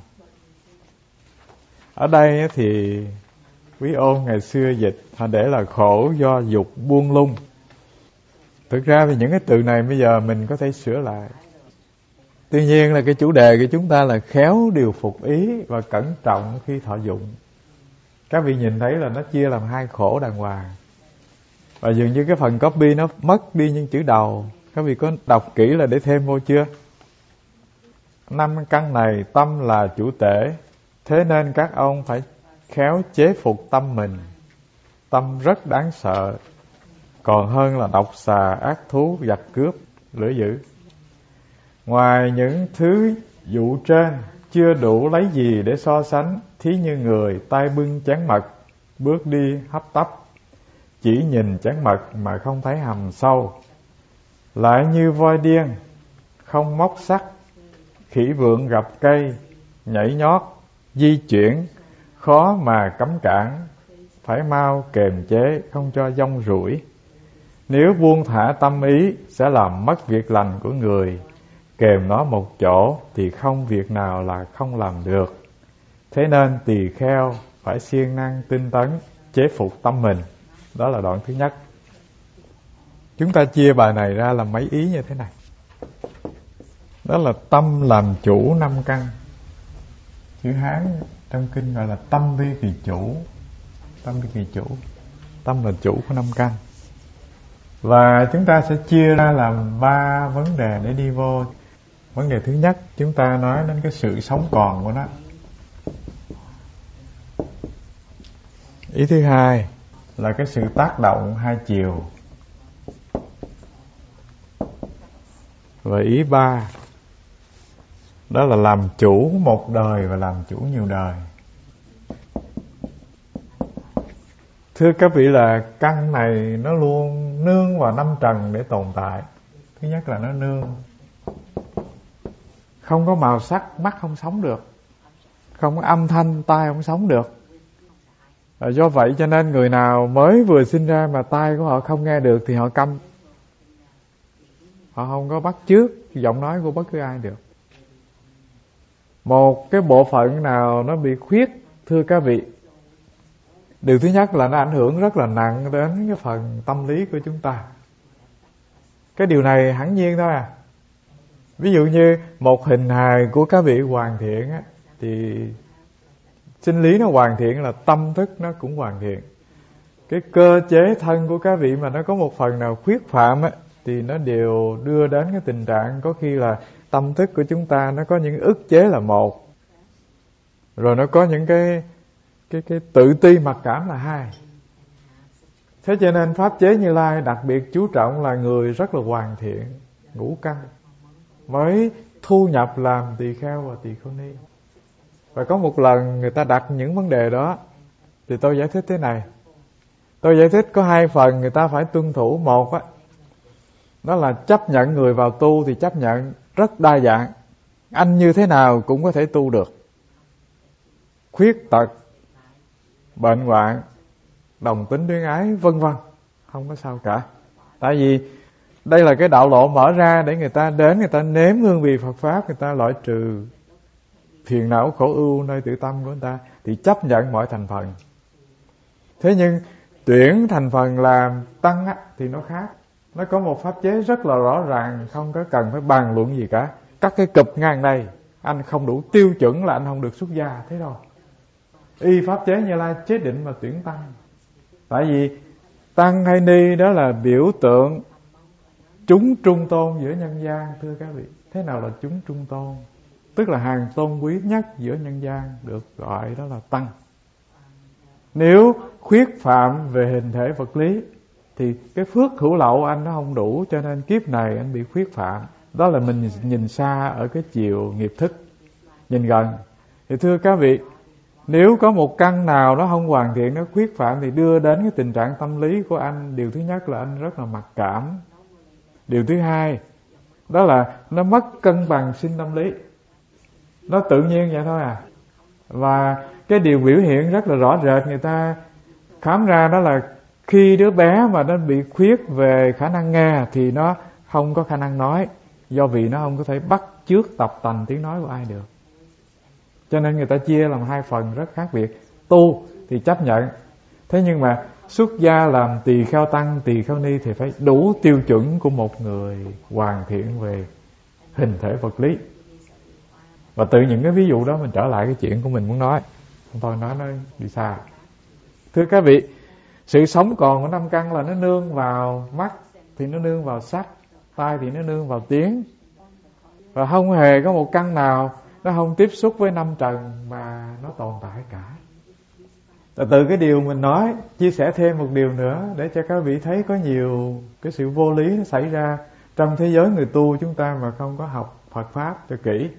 Ở đây thì Quý Ôn ngày xưa dịch họ để là khổ do dục buông lung. Thực ra thì những cái từ này bây giờ mình có thể sửa lại. Tuy nhiên là cái chủ đề của chúng ta là khéo điều phục ý và cẩn trọng khi thọ dụng. Các vị nhìn thấy là nó chia làm hai khổ đàng hoàng. Và dường như cái phần copy nó mất đi những chữ đầu. Các vị có đọc kỹ là để thêm vô chưa? 5 căn này tâm là chủ tể, thế nên các ông phải khéo chế phục tâm mình. Tâm rất đáng sợ, còn hơn là độc xà, ác thú, giặc cướp, lửa dữ. Ngoài những thứ dụ trên, chưa đủ lấy gì để so sánh. Thí như người tay bưng chén mật, bước đi hấp tấp, chỉ nhìn chén mật mà không thấy hầm sâu. Lại như voi điên, không móc sắt, khỉ vượn gặp cây, nhảy nhót, di chuyển, khó mà cấm cản, phải mau kềm chế, không cho dông rủi. Nếu buông thả tâm ý, sẽ làm mất việc lành của người. Kềm nó một chỗ, thì không việc nào là không làm được. Thế nên tỳ kheo phải siêng năng tinh tấn, chế phục tâm mình. Đó là đoạn thứ nhất. Chúng ta chia bài này ra làm mấy ý như thế này. Đó là tâm làm chủ 5 căn. Chữ Hán trong kinh gọi là tâm vi kỳ chủ. Tâm vi kỳ chủ, tâm là chủ của 5 căn. Và chúng ta sẽ chia ra làm 3 vấn đề để đi vô. Vấn đề thứ nhất, chúng ta nói đến cái sự sống còn của nó. Ý thứ hai là cái sự tác động hai chiều. Và ý 3, đó là làm chủ một đời và làm chủ nhiều đời. Thưa các vị, là căn này nó luôn nương vào 5 trần để tồn tại. Thứ nhất là nó nương. Không có màu sắc, mắt không sống được. Không có âm thanh, tai không sống được. Do vậy cho nên người nào mới vừa sinh ra mà tai của họ không nghe được thì họ câm. Họ không có bắt chước giọng nói của bất cứ ai được. Một cái bộ phận nào nó bị khuyết, thưa các vị, Điều thứ nhất là nó ảnh hưởng rất là nặng đến cái phần tâm lý của chúng ta. Cái điều này hẳn nhiên thôi à. Ví dụ như một hình hài của các vị hoàn thiện á, thì sinh lý nó hoàn thiện là tâm thức nó cũng hoàn thiện. Cái cơ chế thân của các vị mà nó có một phần nào khuyết phạm á, thì nó đều đưa đến cái tình trạng có khi là tâm thức của chúng ta nó có những ức chế là một, rồi nó có những cái tự ti mặc cảm là hai. Thế cho nên Pháp chế Như Lai đặc biệt chú trọng là người rất là hoàn thiện, ngũ căn, mới thu nhập làm tỳ kheo và tỳ kheo ni. Và có một lần người ta đặt những vấn đề đó, thì tôi giải thích thế này. Tôi giải thích có hai phần người ta phải tuân thủ. Một á, đó là chấp nhận người vào tu thì chấp nhận rất đa dạng. Anh như thế nào cũng có thể tu được. Khuyết tật, bệnh hoạn, đồng tính luyến ái, vân vân, không có sao cả. Tại vì đây là cái đạo lộ mở ra để người ta đến, người ta nếm hương vị Phật Pháp, người ta loại trừ phiền não khổ ưu nơi tự tâm của người ta, thì chấp nhận mọi thành phần. Thế nhưng tuyển thành phần làm tăng á, thì nó khác. Nó có một pháp chế rất là rõ ràng, không có cần phải bàn luận gì cả. Các cái cụp ngang đây, anh không đủ tiêu chuẩn là anh không được xuất gia, thế đâu. Y pháp chế Như Lai chế định mà tuyển tăng. Tại vì tăng hay ni đó là biểu tượng chúng trung tôn giữa nhân gian, thưa các vị. Thế nào là chúng trung tôn? Tức là hàng tôn quý nhất giữa nhân gian, được gọi đó là tăng. Nếu khuyết phạm về hình thể vật lý thì cái phước hữu lậu anh nó không đủ, cho nên kiếp này anh bị khuyết phạm. Đó là mình nhìn xa ở cái chiều nghiệp thức. Nhìn gần thì thưa các vị, nếu có một căn nào nó không hoàn thiện, nó khuyết phạm thì đưa đến cái tình trạng tâm lý của anh. Điều thứ nhất là anh rất là mặc cảm. Điều thứ hai đó là nó mất cân bằng sinh tâm lý. Nó tự nhiên vậy thôi à. Và cái điều biểu hiện rất là rõ rệt, người ta khám ra đó là khi đứa bé mà nó bị khuyết về khả năng nghe thì nó không có khả năng nói, do vì nó không có thể bắt chước tập tành tiếng nói của ai được. Cho nên người ta chia làm hai phần rất khác biệt. Tu thì chấp nhận, thế nhưng mà xuất gia làm tỳ kheo tăng, tỳ kheo ni thì phải đủ tiêu chuẩn của một người hoàn thiện về hình thể vật lý. Và từ những cái ví dụ đó mình trở lại cái chuyện của mình muốn nói. Tôi nói nó đi xa. Thưa các vị, sự sống còn của năm căn là nó nương vào mắt thì nó nương vào sắc, tai thì nó nương vào tiếng. Và không hề có một căn nào nó không tiếp xúc với năm trần mà nó tồn tại cả. Và từ cái điều mình nói, chia sẻ thêm một điều nữa để cho các vị thấy có nhiều cái sự vô lý nó xảy ra trong thế giới người tu chúng ta mà không có học Phật Pháp cho kỹ.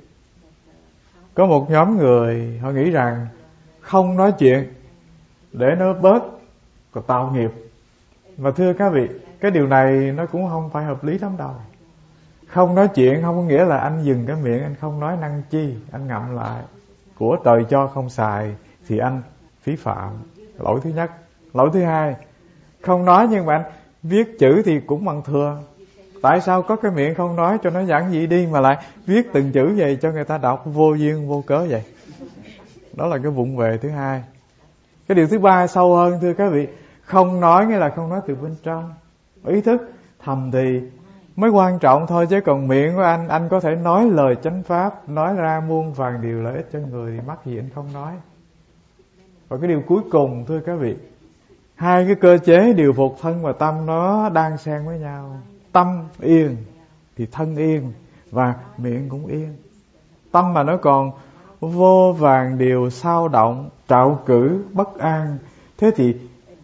Có một nhóm người họ nghĩ rằng không nói chuyện để nó bớt còn tạo nghiệp. Và thưa các vị, cái điều này nó cũng không phải hợp lý lắm đâu. Không nói chuyện không có nghĩa là anh dừng cái miệng, anh không nói năng chi, anh ngậm lại. Của trời cho không xài thì anh phí phạm. Lỗi thứ nhất. Lỗi thứ hai, không nói nhưng mà anh viết chữ thì cũng bằng thừa. Tại sao có cái miệng không nói cho nó giản dị đi mà lại viết từng chữ vậy cho người ta đọc vô duyên vô cớ vậy? Đó là cái vụng về thứ hai. Cái điều thứ ba sâu hơn thưa các vị, không nói nghĩa là không nói từ bên trong. Ý thức thầm thì mới quan trọng thôi, chứ còn miệng của anh có thể nói lời chánh pháp, nói ra muôn vàn điều lợi ích cho người, thì mắc gì anh không nói. Và cái điều cuối cùng thưa các vị, hai cái cơ chế điều phục thân và tâm nó đan xen với nhau. Tâm yên thì thân yên và miệng cũng yên. Tâm mà nó còn vô vàn điều xao động, trạo cử, bất an, thế thì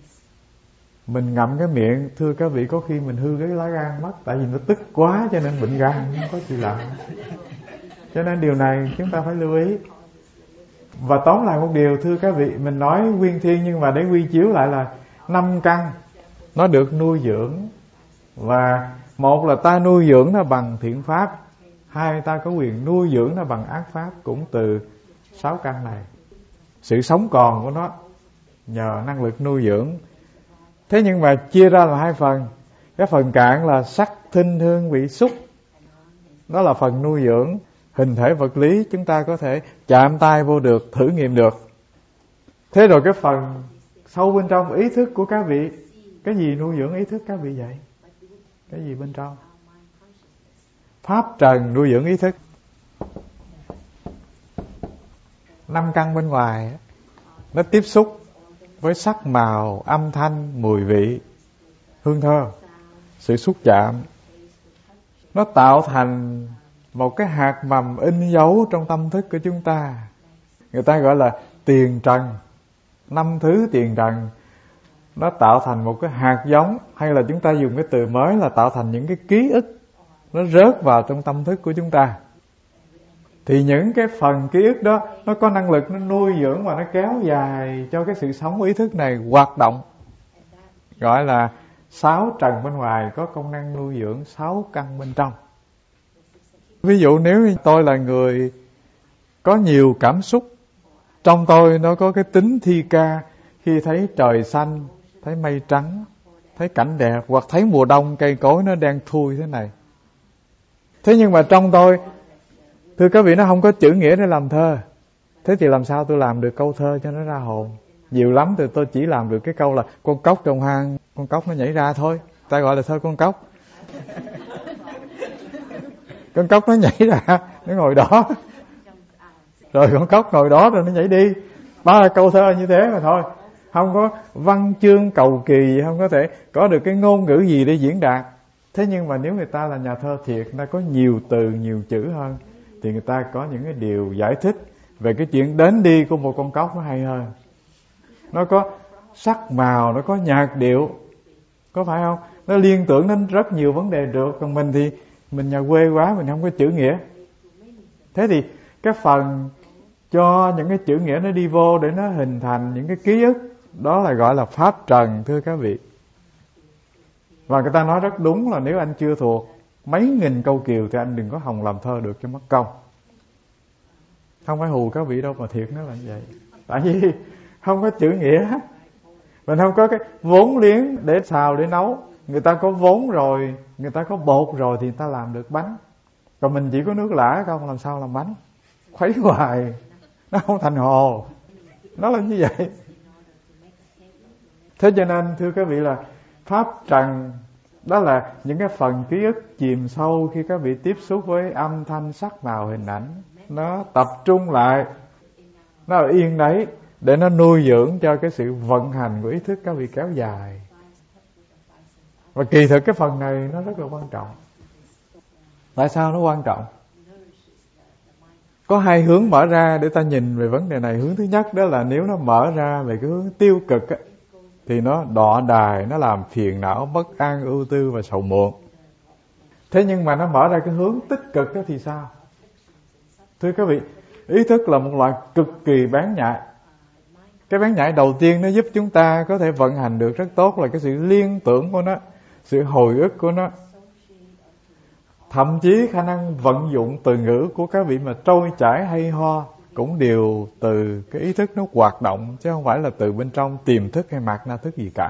mình ngậm cái miệng, thưa các vị, có khi mình hư cái lá gan mất. Tại vì nó tức quá cho nên bệnh gan không có gì làm. Cho nên điều này chúng ta phải lưu ý. Và tóm lại một điều thưa các vị, mình nói nguyên thiên nhưng mà để quy chiếu lại là năm căn nó được nuôi dưỡng. Và một là ta nuôi dưỡng nó bằng thiện pháp, hai ta có quyền nuôi dưỡng nó bằng ác pháp, cũng từ 6 căn này. Sự sống còn của nó nhờ năng lực nuôi dưỡng. Thế nhưng mà chia ra là hai phần. Cái phần cạn là sắc thinh hương vị xúc, đó là phần nuôi dưỡng hình thể vật lý, chúng ta có thể chạm tay vô được, thử nghiệm được. Thế rồi cái phần sâu bên trong ý thức của các vị. Cái gì nuôi dưỡng ý thức các vị vậy? Cái gì bên trong? Pháp trần nuôi dưỡng ý thức. 5 căn bên ngoài nó tiếp xúc với sắc màu, âm thanh, mùi vị, hương thơm, sự xúc chạm. Nó tạo thành một cái hạt mầm in dấu trong tâm thức của chúng ta. Người ta gọi là tiền trần. 5 thứ tiền trần nó tạo thành một cái hạt giống, hay là chúng ta dùng cái từ mới là tạo thành những cái ký ức. Nó rớt vào trong tâm thức của chúng ta. Thì những cái phần ký ức đó nó có năng lực, nó nuôi dưỡng và nó kéo dài cho cái sự sống ý thức này hoạt động. Gọi là 6 trần bên ngoài có công năng nuôi dưỡng 6 căn bên trong. Ví dụ nếu tôi là người có nhiều cảm xúc, trong tôi nó có cái tính thi ca. Khi thấy trời xanh, thấy mây trắng, thấy cảnh đẹp, hoặc thấy mùa đông cây cối nó đang thui thế này. Thế nhưng mà trong tôi, thưa các vị, nó không có chữ nghĩa để làm thơ. Thế thì làm sao tôi làm được câu thơ cho nó ra hồn? Nhiều lắm thì tôi chỉ làm được cái câu là con cóc trong hang, con cóc nó nhảy ra thôi. Ta gọi là thơ con cóc. Con cóc nó nhảy ra, nó ngồi đó. Rồi con cóc ngồi đó rồi nó nhảy đi. 3 câu thơ như thế mà thôi. Không có văn chương cầu kỳ, không có thể có được cái ngôn ngữ gì để diễn đạt. Thế nhưng mà nếu người ta là nhà thơ thiệt, người ta có nhiều từ, nhiều chữ hơn, thì người ta có những cái điều giải thích về cái chuyện đến đi của một con cóc nó hay hơn. Nó có sắc màu, nó có nhạc điệu, có phải không? Nó liên tưởng đến rất nhiều vấn đề được. Còn mình thì mình nhà quê quá, mình không có chữ nghĩa. Thế thì cái phần cho những cái chữ nghĩa nó đi vô để nó hình thành những cái ký ức, đó là gọi là pháp trần, thưa các vị. Và người ta nói rất đúng là nếu anh chưa thuộc mấy nghìn câu kiều thì anh đừng có hòng làm thơ được cho mất công. Không phải hù các vị đâu, mà thiệt nó là như vậy. Tại vì không có chữ nghĩa, mình không có cái vốn liếng để xào để nấu. Người ta có vốn rồi, người ta có bột rồi thì người ta làm được bánh. Còn mình chỉ có nước lã không, làm sao làm bánh? Khuấy hoài nó không thành hồ. Nó là như vậy. Thế cho nên thưa các vị là pháp trần đó là những cái phần ký ức chìm sâu khi các vị tiếp xúc với âm thanh, sắc màu, hình ảnh. Nó tập trung lại, nó ở yên đấy để nó nuôi dưỡng cho cái sự vận hành của ý thức các vị kéo dài. Và kỳ thực cái phần này nó rất là quan trọng. Tại sao nó quan trọng? Có 2 hướng mở ra để ta nhìn về vấn đề này. Hướng thứ nhất đó là nếu nó mở ra về cái hướng tiêu cực á, thì nó đọa đài, nó làm phiền não, bất an, ưu tư và sầu muộn. Thế nhưng mà nó mở ra cái hướng tích cực đó thì sao? Thưa các vị, ý thức là một loại cực kỳ bén nhạy. Cái bén nhạy đầu tiên nó giúp chúng ta có thể vận hành được rất tốt là cái sự liên tưởng của nó, sự hồi ức của nó. Thậm chí khả năng vận dụng từ ngữ của các vị mà trôi chảy hay ho cũng đều từ cái ý thức nó hoạt động, chứ không phải là từ bên trong tiềm thức hay mạt na thức gì cả.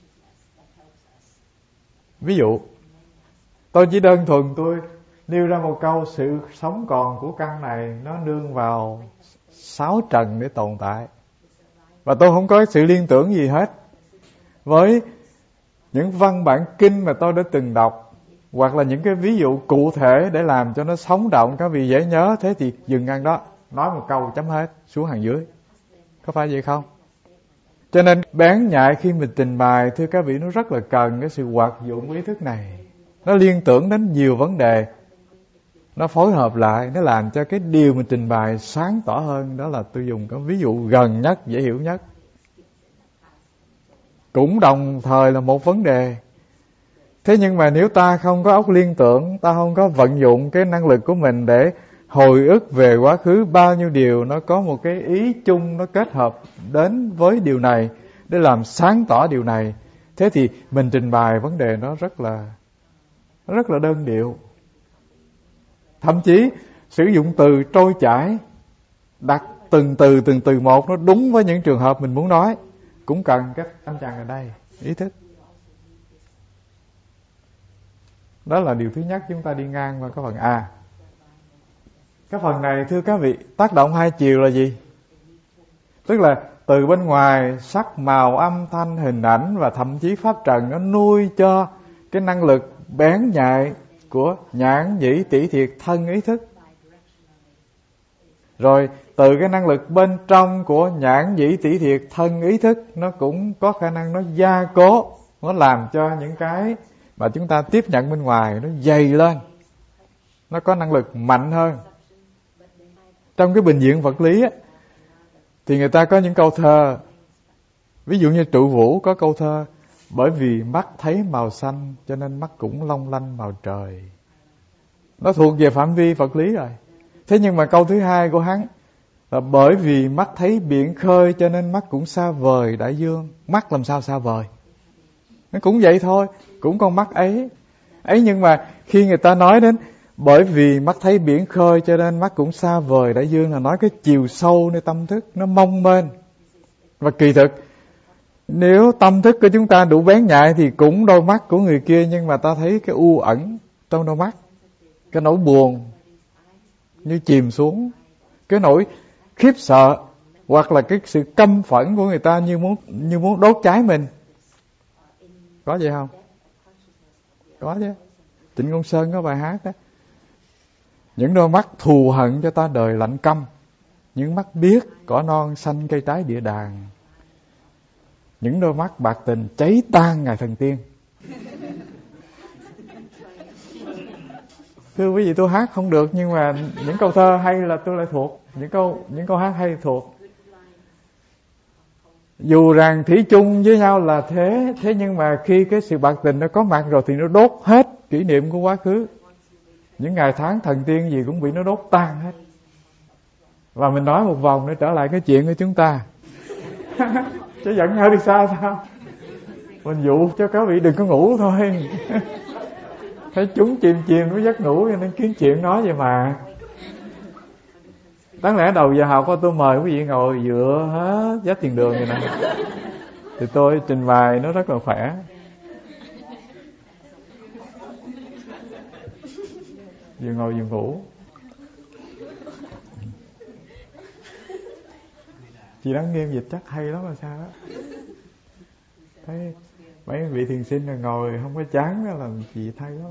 Ví dụ, tôi chỉ đơn thuần tôi nêu ra một câu: sự sống còn của căn này nó nương vào 6 trần để tồn tại. Và tôi không có sự liên tưởng gì hết với những văn bản kinh mà tôi đã từng đọc, hoặc là những cái ví dụ cụ thể để làm cho nó sống động, các vị dễ nhớ. Thế thì dừng ngang đó, nói một câu chấm hết, xuống hàng dưới. Có phải vậy không? Cho nên bén nhạy khi mình trình bày, thưa các vị, nó rất là cần cái sự hoạt dụng của ý thức này. Nó liên tưởng đến nhiều vấn đề, nó phối hợp lại, nó làm cho cái điều mình trình bày sáng tỏ hơn. Đó là tôi dùng cái ví dụ gần nhất, dễ hiểu nhất. Cũng đồng thời là một vấn đề. Thế nhưng mà nếu ta không có óc liên tưởng, ta không có vận dụng cái năng lực của mình để hồi ức về quá khứ bao nhiêu điều, nó có một cái ý chung, nó kết hợp đến với điều này để làm sáng tỏ điều này. Thế thì mình trình bày vấn đề nó rất là đơn điệu. Thậm chí sử dụng từ trôi chảy, đặt từng từ một nó đúng với những trường hợp mình muốn nói, cũng cần các anh chàng ở đây ý thức. Đó là điều thứ nhất, chúng ta đi ngang qua cái phần A. Cái phần này thưa các vị, tác động hai chiều là gì? Tức là từ bên ngoài sắc màu âm thanh hình ảnh và thậm chí pháp trần nó nuôi cho cái năng lực bén nhạy của nhãn nhĩ tỷ thiệt thân ý thức. Rồi từ cái năng lực bên trong của nhãn nhĩ tỷ thiệt thân ý thức, nó cũng có khả năng nó gia cố, nó làm cho những cái mà chúng ta tiếp nhận bên ngoài nó dày lên, nó có năng lực mạnh hơn. Trong cái bình diện vật lý á, thì người ta có những câu thơ, ví dụ như Trụ Vũ có câu thơ: bởi vì mắt thấy màu xanh cho nên mắt cũng long lanh màu trời. Nó thuộc về phạm vi vật lý rồi. Thế nhưng mà câu thứ hai của hắn là bởi vì mắt thấy biển khơi cho nên mắt cũng xa vời đại dương. Mắt làm sao xa vời? Nó cũng vậy thôi, cũng con mắt ấy. Nhưng mà khi người ta nói đến bởi vì mắt thấy biển khơi cho nên mắt cũng xa vời đại dương, là nói cái chiều sâu nơi tâm thức nó mong mênh. Và kỳ thực nếu tâm thức của chúng ta đủ bén nhạy thì cũng đôi mắt của người kia, nhưng mà ta thấy cái u ẩn trong đôi mắt, cái nỗi buồn như chìm xuống, cái nỗi khiếp sợ, hoặc là cái sự căm phẫn của người ta như muốn đốt cháy mình. Có vậy không? Có chứ. Trịnh Công Sơn có bài hát đó: những đôi mắt thù hận cho ta đời lạnh căm, những mắt biếc cỏ non xanh cây trái địa đàng, những đôi mắt bạc tình cháy tan ngài thần tiên. Thưa quý vị, tôi hát không được, nhưng mà những câu thơ hay là tôi lại thuộc, những câu hát hay thuộc. Dù rằng thủy chung với nhau là thế nhưng mà khi cái sự bạc tình nó có mặt rồi thì nó đốt hết kỷ niệm của quá khứ. Những ngày tháng thần tiên gì cũng bị nó đốt tan hết. Và mình nói một vòng để trở lại cái chuyện của chúng ta. Chứ giận nhau đi sao? Mình dụ cho các vị đừng có ngủ thôi. Thấy chúng chìm với giấc ngủ cho nên kiếm chuyện nói vậy mà. Đáng lẽ đầu giờ học tôi mời quý vị ngồi dựa hết giá tiền đường vậy nè, thì tôi trình bày nó rất là khỏe. Vừa ngồi vừa ngủ. Chị Đăng Nghiêm dịch chắc hay lắm là sao đó. Thấy mấy vị thiền sinh là ngồi không có chán đó, làm chị thay đó.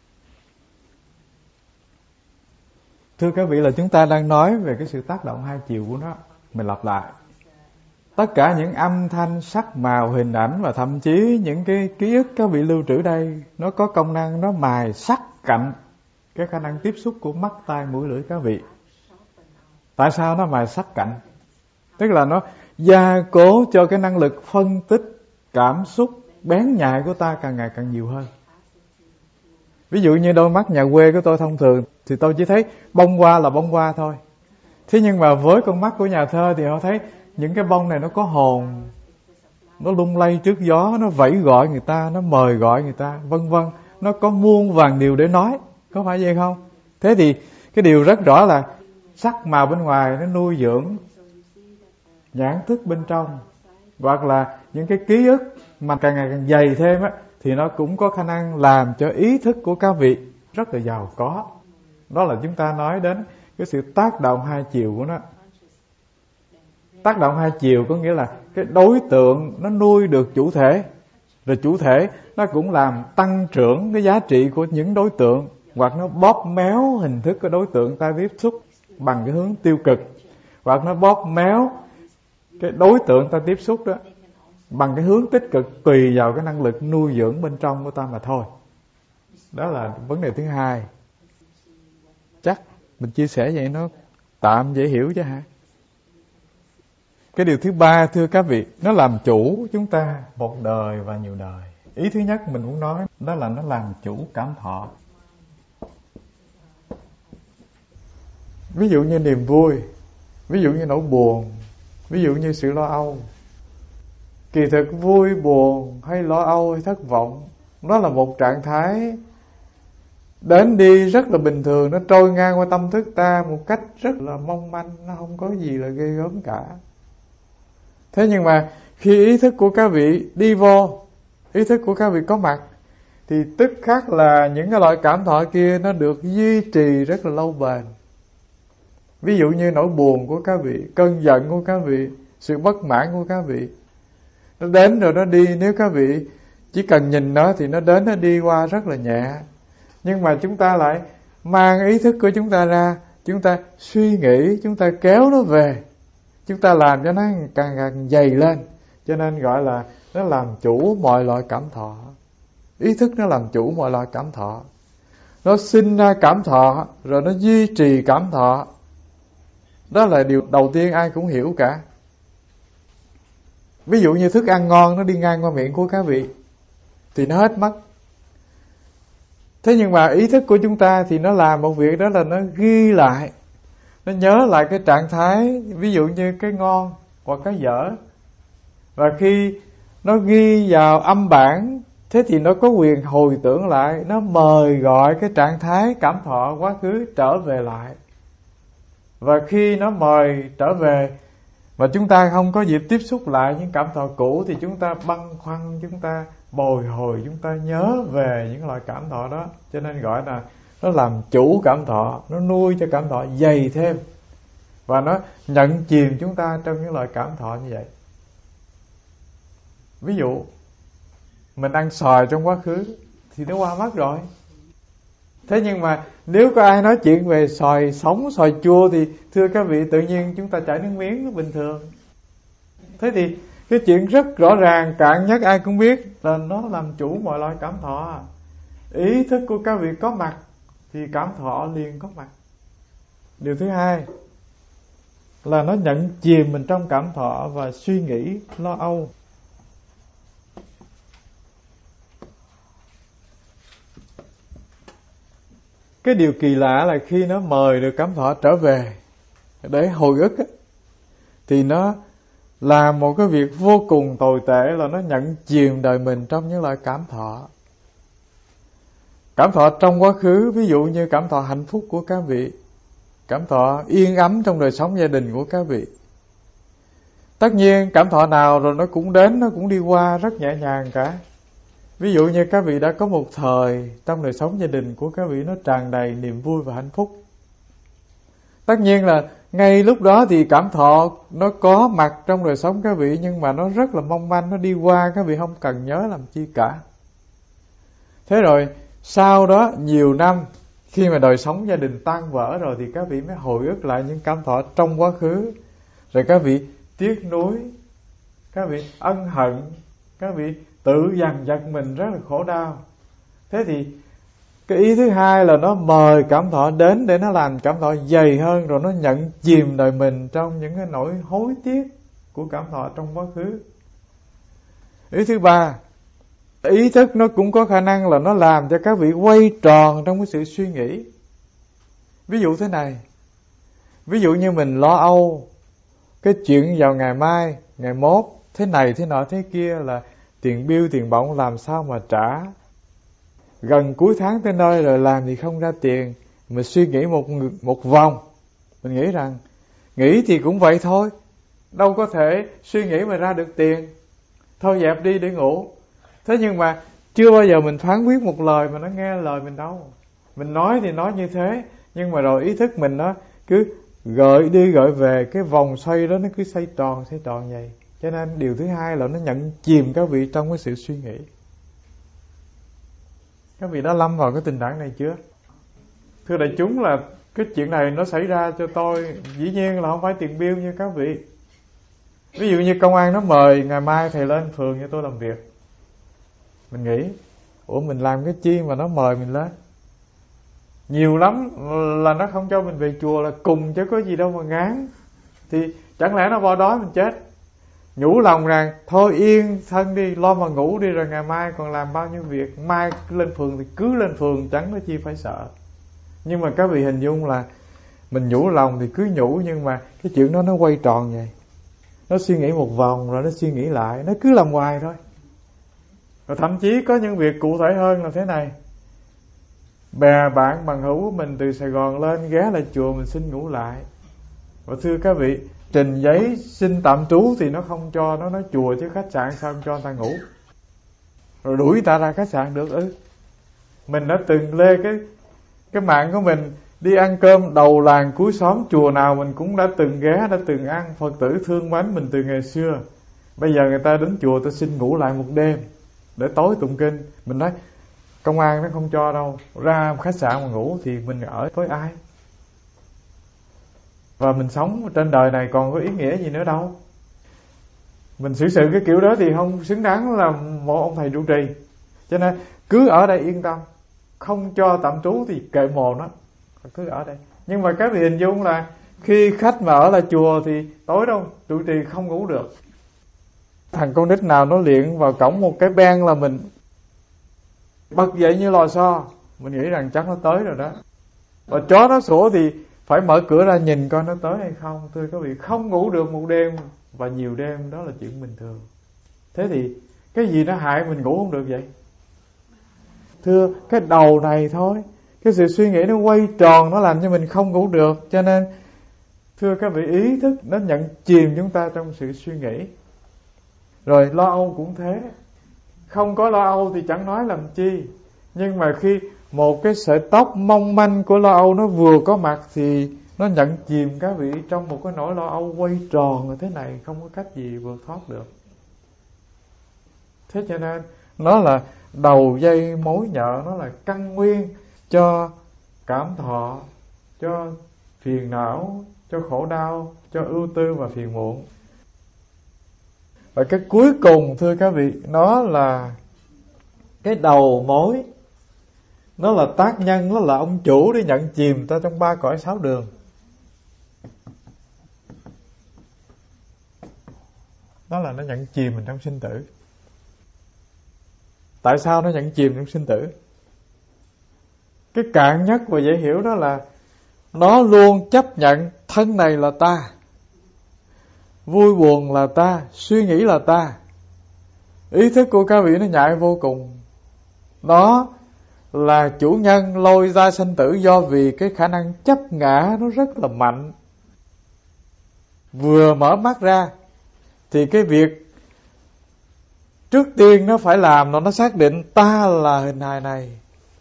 Thưa các vị, là chúng ta đang nói về cái sự tác động hai chiều của nó. Mình lặp lại: tất cả những âm thanh, sắc màu, hình ảnh và thậm chí những cái ký ức các vị lưu trữ đây, nó có công năng nó mài sắc cạnh cái khả năng tiếp xúc của mắt, tai, mũi, lưỡi các vị. Tại sao nó mài sắc cạnh? Tức là nó gia cố cho cái năng lực phân tích cảm xúc bén nhạy của ta càng ngày càng nhiều hơn. Ví dụ như đôi mắt nhà quê của tôi thông thường thì tôi chỉ thấy bông hoa là bông hoa thôi. Thế nhưng mà với con mắt của nhà thơ thì họ thấy những cái bông này nó có hồn, nó lung lay trước gió, nó vẫy gọi người ta, nó mời gọi người ta, vân vân. Nó có muôn vàn điều để nói, có phải vậy không? Thế thì cái điều rất rõ là sắc màu bên ngoài nó nuôi dưỡng nhãn thức bên trong, hoặc là những cái ký ức mà càng ngày càng dày thêm á, thì nó cũng có khả năng làm cho ý thức của các vị rất là giàu có. Đó là chúng ta nói đến cái sự tác động hai chiều của nó. Tác động hai chiều có nghĩa là cái đối tượng nó nuôi được chủ thể, rồi chủ thể nó cũng làm tăng trưởng cái giá trị của những đối tượng, hoặc nó bóp méo hình thức của đối tượng ta tiếp xúc bằng cái hướng tiêu cực, hoặc nó bóp méo cái đối tượng ta tiếp xúc đó bằng cái hướng tích cực, tùy vào cái năng lực nuôi dưỡng bên trong của ta mà thôi. Đó là vấn đề thứ hai. Chắc mình chia sẻ vậy nó tạm dễ hiểu chứ hả? Cái điều thứ ba, thưa các vị, nó làm chủ chúng ta một đời và nhiều đời. Ý thứ nhất mình muốn nói đó là nó làm chủ cảm thọ. Ví dụ như niềm vui, ví dụ như nỗi buồn, ví dụ như sự lo âu. Kỳ thực vui, buồn hay lo âu hay thất vọng, nó là một trạng thái đến đi rất là bình thường, nó trôi ngang qua tâm thức ta một cách rất là mong manh, nó không có gì là ghê gớm cả. Thế nhưng mà khi ý thức của các vị đi vô, ý thức của các vị có mặt, thì tức khắc là những cái loại cảm thọ kia nó được duy trì rất là lâu bền. Ví dụ như nỗi buồn của các vị, cơn giận của các vị, sự bất mãn của các vị. Nó đến rồi nó đi, nếu các vị chỉ cần nhìn nó thì nó đến nó đi qua rất là nhẹ. Nhưng mà chúng ta lại mang ý thức của chúng ta ra, chúng ta suy nghĩ, chúng ta kéo nó về, chúng ta làm cho nó càng càng dày lên. Cho nên gọi là nó làm chủ mọi loại cảm thọ. Ý thức nó làm chủ mọi loại cảm thọ. Nó sinh ra cảm thọ, rồi nó duy trì cảm thọ. Đó là điều đầu tiên ai cũng hiểu cả. Ví dụ như thức ăn ngon nó đi ngang qua miệng của các vị thì nó hết mất. Thế nhưng mà ý thức của chúng ta thì nó làm một việc, đó là nó ghi lại, nó nhớ lại cái trạng thái, ví dụ như cái ngon hoặc cái dở. Và khi nó ghi vào âm bản, thế thì nó có quyền hồi tưởng lại, nó mời gọi cái trạng thái cảm thọ quá khứ trở về lại. Và khi nó mời trở về mà chúng ta không có dịp tiếp xúc lại những cảm thọ cũ, thì chúng ta băn khoăn, chúng ta bồi hồi, chúng ta nhớ về những loại cảm thọ đó. Cho nên gọi là nó làm chủ cảm thọ, nó nuôi cho cảm thọ dày thêm, và nó nhận chìm chúng ta trong những loại cảm thọ như vậy. Ví dụ mình ăn xoài trong quá khứ thì nó qua mất rồi. Thế nhưng mà nếu có ai nói chuyện về xoài sống, xoài chua thì thưa các vị, tự nhiên chúng ta chảy nước miếng nó bình thường. Thế thì cái chuyện rất rõ ràng, cạn nhất ai cũng biết là nó làm chủ mọi loại cảm thọ. Ý thức của các vị có mặt thì cảm thọ liền có mặt. Điều thứ hai là nó nhận chìm mình trong cảm thọ và suy nghĩ lo âu. Cái điều kỳ lạ là khi nó mời được cảm thọ trở về để hồi ức ấy, thì nó làm một cái việc vô cùng tồi tệ, là nó nhận chìm đời mình trong những loại cảm thọ. Cảm thọ trong quá khứ, ví dụ như cảm thọ hạnh phúc của các vị, cảm thọ yên ấm trong đời sống gia đình của các vị. Tất nhiên cảm thọ nào rồi nó cũng đến, nó cũng đi qua rất nhẹ nhàng cả. Ví dụ như các vị đã có một thời trong đời sống gia đình của các vị nó tràn đầy niềm vui và hạnh phúc. Tất nhiên là ngay lúc đó thì cảm thọ nó có mặt trong đời sống các vị, nhưng mà nó rất là mong manh, nó đi qua, các vị không cần nhớ làm chi cả. Thế rồi sau đó nhiều năm, khi mà đời sống gia đình tan vỡ rồi, thì các vị mới hồi ức lại những cảm thọ trong quá khứ. Rồi các vị tiếc nuối, các vị ân hận, các vị tự dằn vặt mình rất là khổ đau. Thế thì cái ý thứ hai là nó mời cảm thọ đến để nó làm cảm thọ dày hơn, rồi nó nhận chìm đời mình trong những cái nỗi hối tiếc của cảm thọ trong quá khứ. Ý thứ ba, ý thức nó cũng có khả năng là nó làm cho các vị quay tròn trong cái sự suy nghĩ. Ví dụ thế này, ví dụ như mình lo âu cái chuyện vào ngày mai, ngày mốt, thế này thế nọ thế kia, là tiền bill tiền bổng làm sao mà trả, gần cuối tháng tới nơi rồi làm thì không ra tiền. Mình suy nghĩ một vòng, mình nghĩ rằng nghĩ thì cũng vậy thôi, đâu có thể suy nghĩ mà ra được tiền, thôi dẹp đi để ngủ. Thế nhưng mà chưa bao giờ mình phán quyết một lời mà nó nghe lời mình đâu. Mình nói thì nói như thế, nhưng mà rồi ý thức mình nó cứ gợi đi gợi về, cái vòng xoay đó nó cứ xoay tròn vậy. Cho nên điều thứ hai là nó nhận chìm các vị trong cái sự suy nghĩ. Các vị đã lâm vào cái tình trạng này chưa? Thưa đại chúng, là cái chuyện này nó xảy ra cho tôi, dĩ nhiên là không phải tiền bill như các vị. Ví dụ như công an nó mời ngày mai thầy lên phường cho tôi làm việc. Mình nghĩ, mình làm cái chi mà nó mời mình lên? Nhiều lắm là nó không cho mình về chùa là cùng, chứ có gì đâu mà ngán. Thì chẳng lẽ nó bỏ đói mình chết? Nhủ lòng rằng thôi yên thân đi, lo mà ngủ đi, rồi ngày mai còn làm bao nhiêu việc, mai lên phường thì cứ lên phường, chẳng có chi phải sợ. Nhưng mà các vị hình dung là mình nhủ lòng thì cứ nhủ, nhưng mà cái chuyện đó nó quay tròn vậy. Nó suy nghĩ một vòng rồi nó suy nghĩ lại, nó cứ làm hoài thôi. Rồi thậm chí có những việc cụ thể hơn là thế này: bè bạn bằng hữu của mình từ Sài Gòn lên ghé lại chùa mình xin ngủ lại. Và thưa các vị, trình giấy xin tạm trú thì nó không cho, nó nói chùa chứ khách sạn sao không cho người ta ngủ. Rồi đuổi người ta ra khách sạn được ư? Mình đã từng lê cái mạng của mình Đi ăn cơm đầu làng cuối xóm, chùa nào mình cũng đã từng ghé, đã từng ăn. Phật tử thương mến mình từ ngày xưa. Bây giờ người ta đến chùa ta xin ngủ lại một đêm để tối tụng kinh. Mình nói công an nó không cho đâu, ra khách sạn mà ngủ thì mình ở với ai? Và mình sống trên đời này còn có ý nghĩa gì nữa đâu. Mình xử sự cái kiểu đó thì không xứng đáng là một ông thầy trụ trì. Cho nên cứ ở đây yên tâm, không cho tạm trú thì kệ mồ nó, cứ ở đây. Nhưng mà các vị hình dung là khi khách mà ở lại chùa thì tối đâu trụ trì không ngủ được. Thằng con nít nào nó luyện vào cổng một cái ben là mình bật dậy như lò xo, mình nghĩ rằng chắc nó tới rồi đó. Và chó nó sủa thì phải mở cửa ra nhìn coi nó tới hay không. Thưa các vị, không ngủ được một đêm và nhiều đêm đó là chuyện bình thường. Thế thì cái gì nó hại mình ngủ không được vậy? Thưa, cái đầu này thôi, cái sự suy nghĩ nó quay tròn, nó làm cho mình không ngủ được. Cho nên thưa các vị, ý thức nó nhận chìm chúng ta trong sự suy nghĩ. Rồi lo âu cũng thế. Không có lo âu thì chẳng nói làm chi. Nhưng mà khi một cái sợi tóc mong manh của lo âu nó vừa có mặt thì nó nhận chìm các vị trong một cái nỗi lo âu quay tròn như thế này, không có cách gì vượt thoát được. Thế cho nên nó là đầu dây mối nhợ, nó là căn nguyên cho cảm thọ, cho phiền não, cho khổ đau, cho ưu tư và phiền muộn. Và cái cuối cùng thưa các vị, nó là cái đầu mối, nó là tác nhân, nó là ông chủ để nhận chìm ta trong ba cõi sáu đường. Đó là nó nhận chìm mình trong sinh tử. Tại sao nó nhận chìm trong sinh tử? Cái cạn nhất và dễ hiểu đó là nó luôn chấp nhận thân này là ta, vui buồn là ta, suy nghĩ là ta. Ý thức của các vị nó nhạy vô cùng. Nó là chủ nhân lôi ra sanh tử do vì cái khả năng chấp ngã nó rất là mạnh. Vừa mở mắt ra thì cái việc trước tiên nó phải làm là nó xác định ta là hình hài này.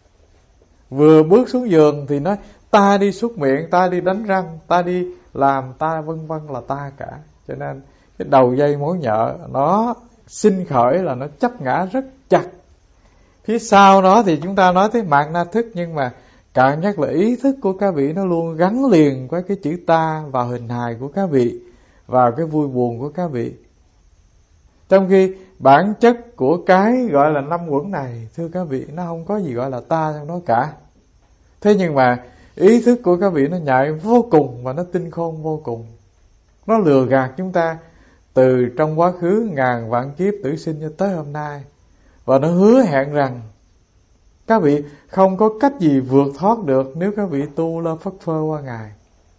Vừa bước xuống giường thì nói ta đi súc miệng, ta đi đánh răng, ta đi làm, ta vân vân là ta cả. Cho nên cái đầu dây mối nhợ nó sinh khởi là nó chấp ngã rất chặt. Phía sau đó thì chúng ta nói tới mạt na thức, nhưng mà cạn nhất là ý thức của các vị nó luôn gắn liền với cái chữ ta vào hình hài của các vị, vào cái vui buồn của các vị. Trong khi bản chất của cái gọi là năm uẩn này, thưa các vị, nó không có gì gọi là ta trong đó cả. Thế nhưng mà ý thức của các vị nó nhạy vô cùng và nó tinh khôn vô cùng. Nó lừa gạt chúng ta từ trong quá khứ ngàn vạn kiếp tử sinh cho tới hôm nay. Và nó hứa hẹn rằng các vị không có cách gì vượt thoát được nếu các vị tu lơ phất phơ qua Ngài.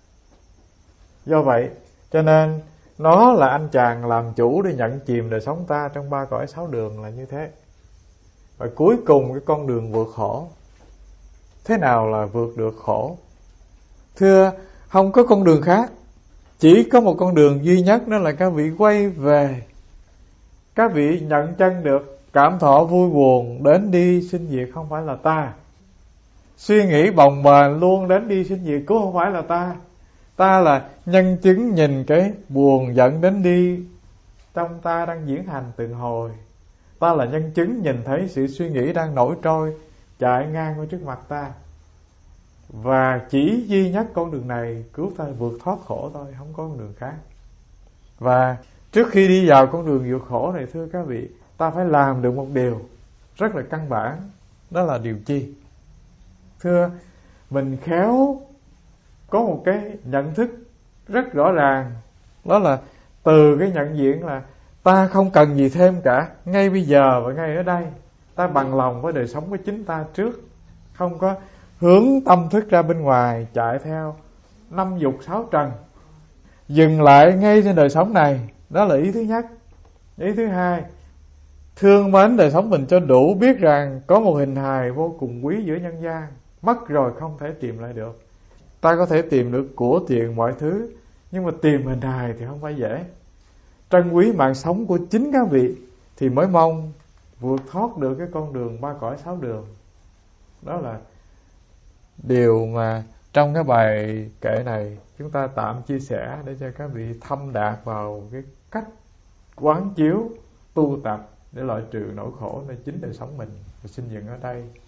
Do vậy cho nên nó là anh chàng làm chủ để nhận chìm đời sống ta trong ba cõi sáu đường là như thế. Và cuối cùng cái con đường vượt khổ. Thế nào là vượt được khổ? Thưa, không có con đường khác. Chỉ có một con đường duy nhất, đó là các vị quay về. Các vị nhận chân được cảm thọ vui buồn, đến đi sinh diệt không phải là ta. Suy nghĩ bồng bềnh luôn đến đi sinh diệt cũng không phải là ta. Ta là nhân chứng nhìn cái buồn giận đến đi trong ta đang diễn hành từng hồi. Ta là nhân chứng nhìn thấy sự suy nghĩ đang nổi trôi chạy ngang qua trước mặt ta. Và chỉ duy nhất con đường này cứu ta vượt thoát khổ thôi, không có con đường khác. Và trước khi đi vào con đường vượt khổ này, thưa các vị, ta phải làm được một điều rất là căn bản. Đó là điều chi? Thưa, mình khéo có một cái nhận thức rất rõ ràng. Đó là từ cái nhận diện là ta không cần gì thêm cả. Ngay bây giờ và ngay ở đây, ta bằng lòng với đời sống của chính ta trước. Không có hướng tâm thức ra bên ngoài, chạy theo năm dục sáu trần. Dừng lại ngay trên đời sống này. Đó là ý thứ nhất. Ý thứ hai, thương mến đời sống mình cho đủ, biết rằng có một hình hài vô cùng quý giữa nhân gian, mất rồi không thể tìm lại được. Ta có thể tìm được của tiền mọi thứ, nhưng mà tìm hình hài thì không phải dễ. Trân quý mạng sống của chính các vị thì mới mong vượt thoát được cái con đường ba cõi sáu đường. Đó là điều mà Trong cái bài kệ này chúng ta tạm chia sẻ để cho các vị thâm đạt vào cái cách quán chiếu tu tập để loại trừ nỗi khổ nơi chính đời sống mình. Và xin dừng ở đây.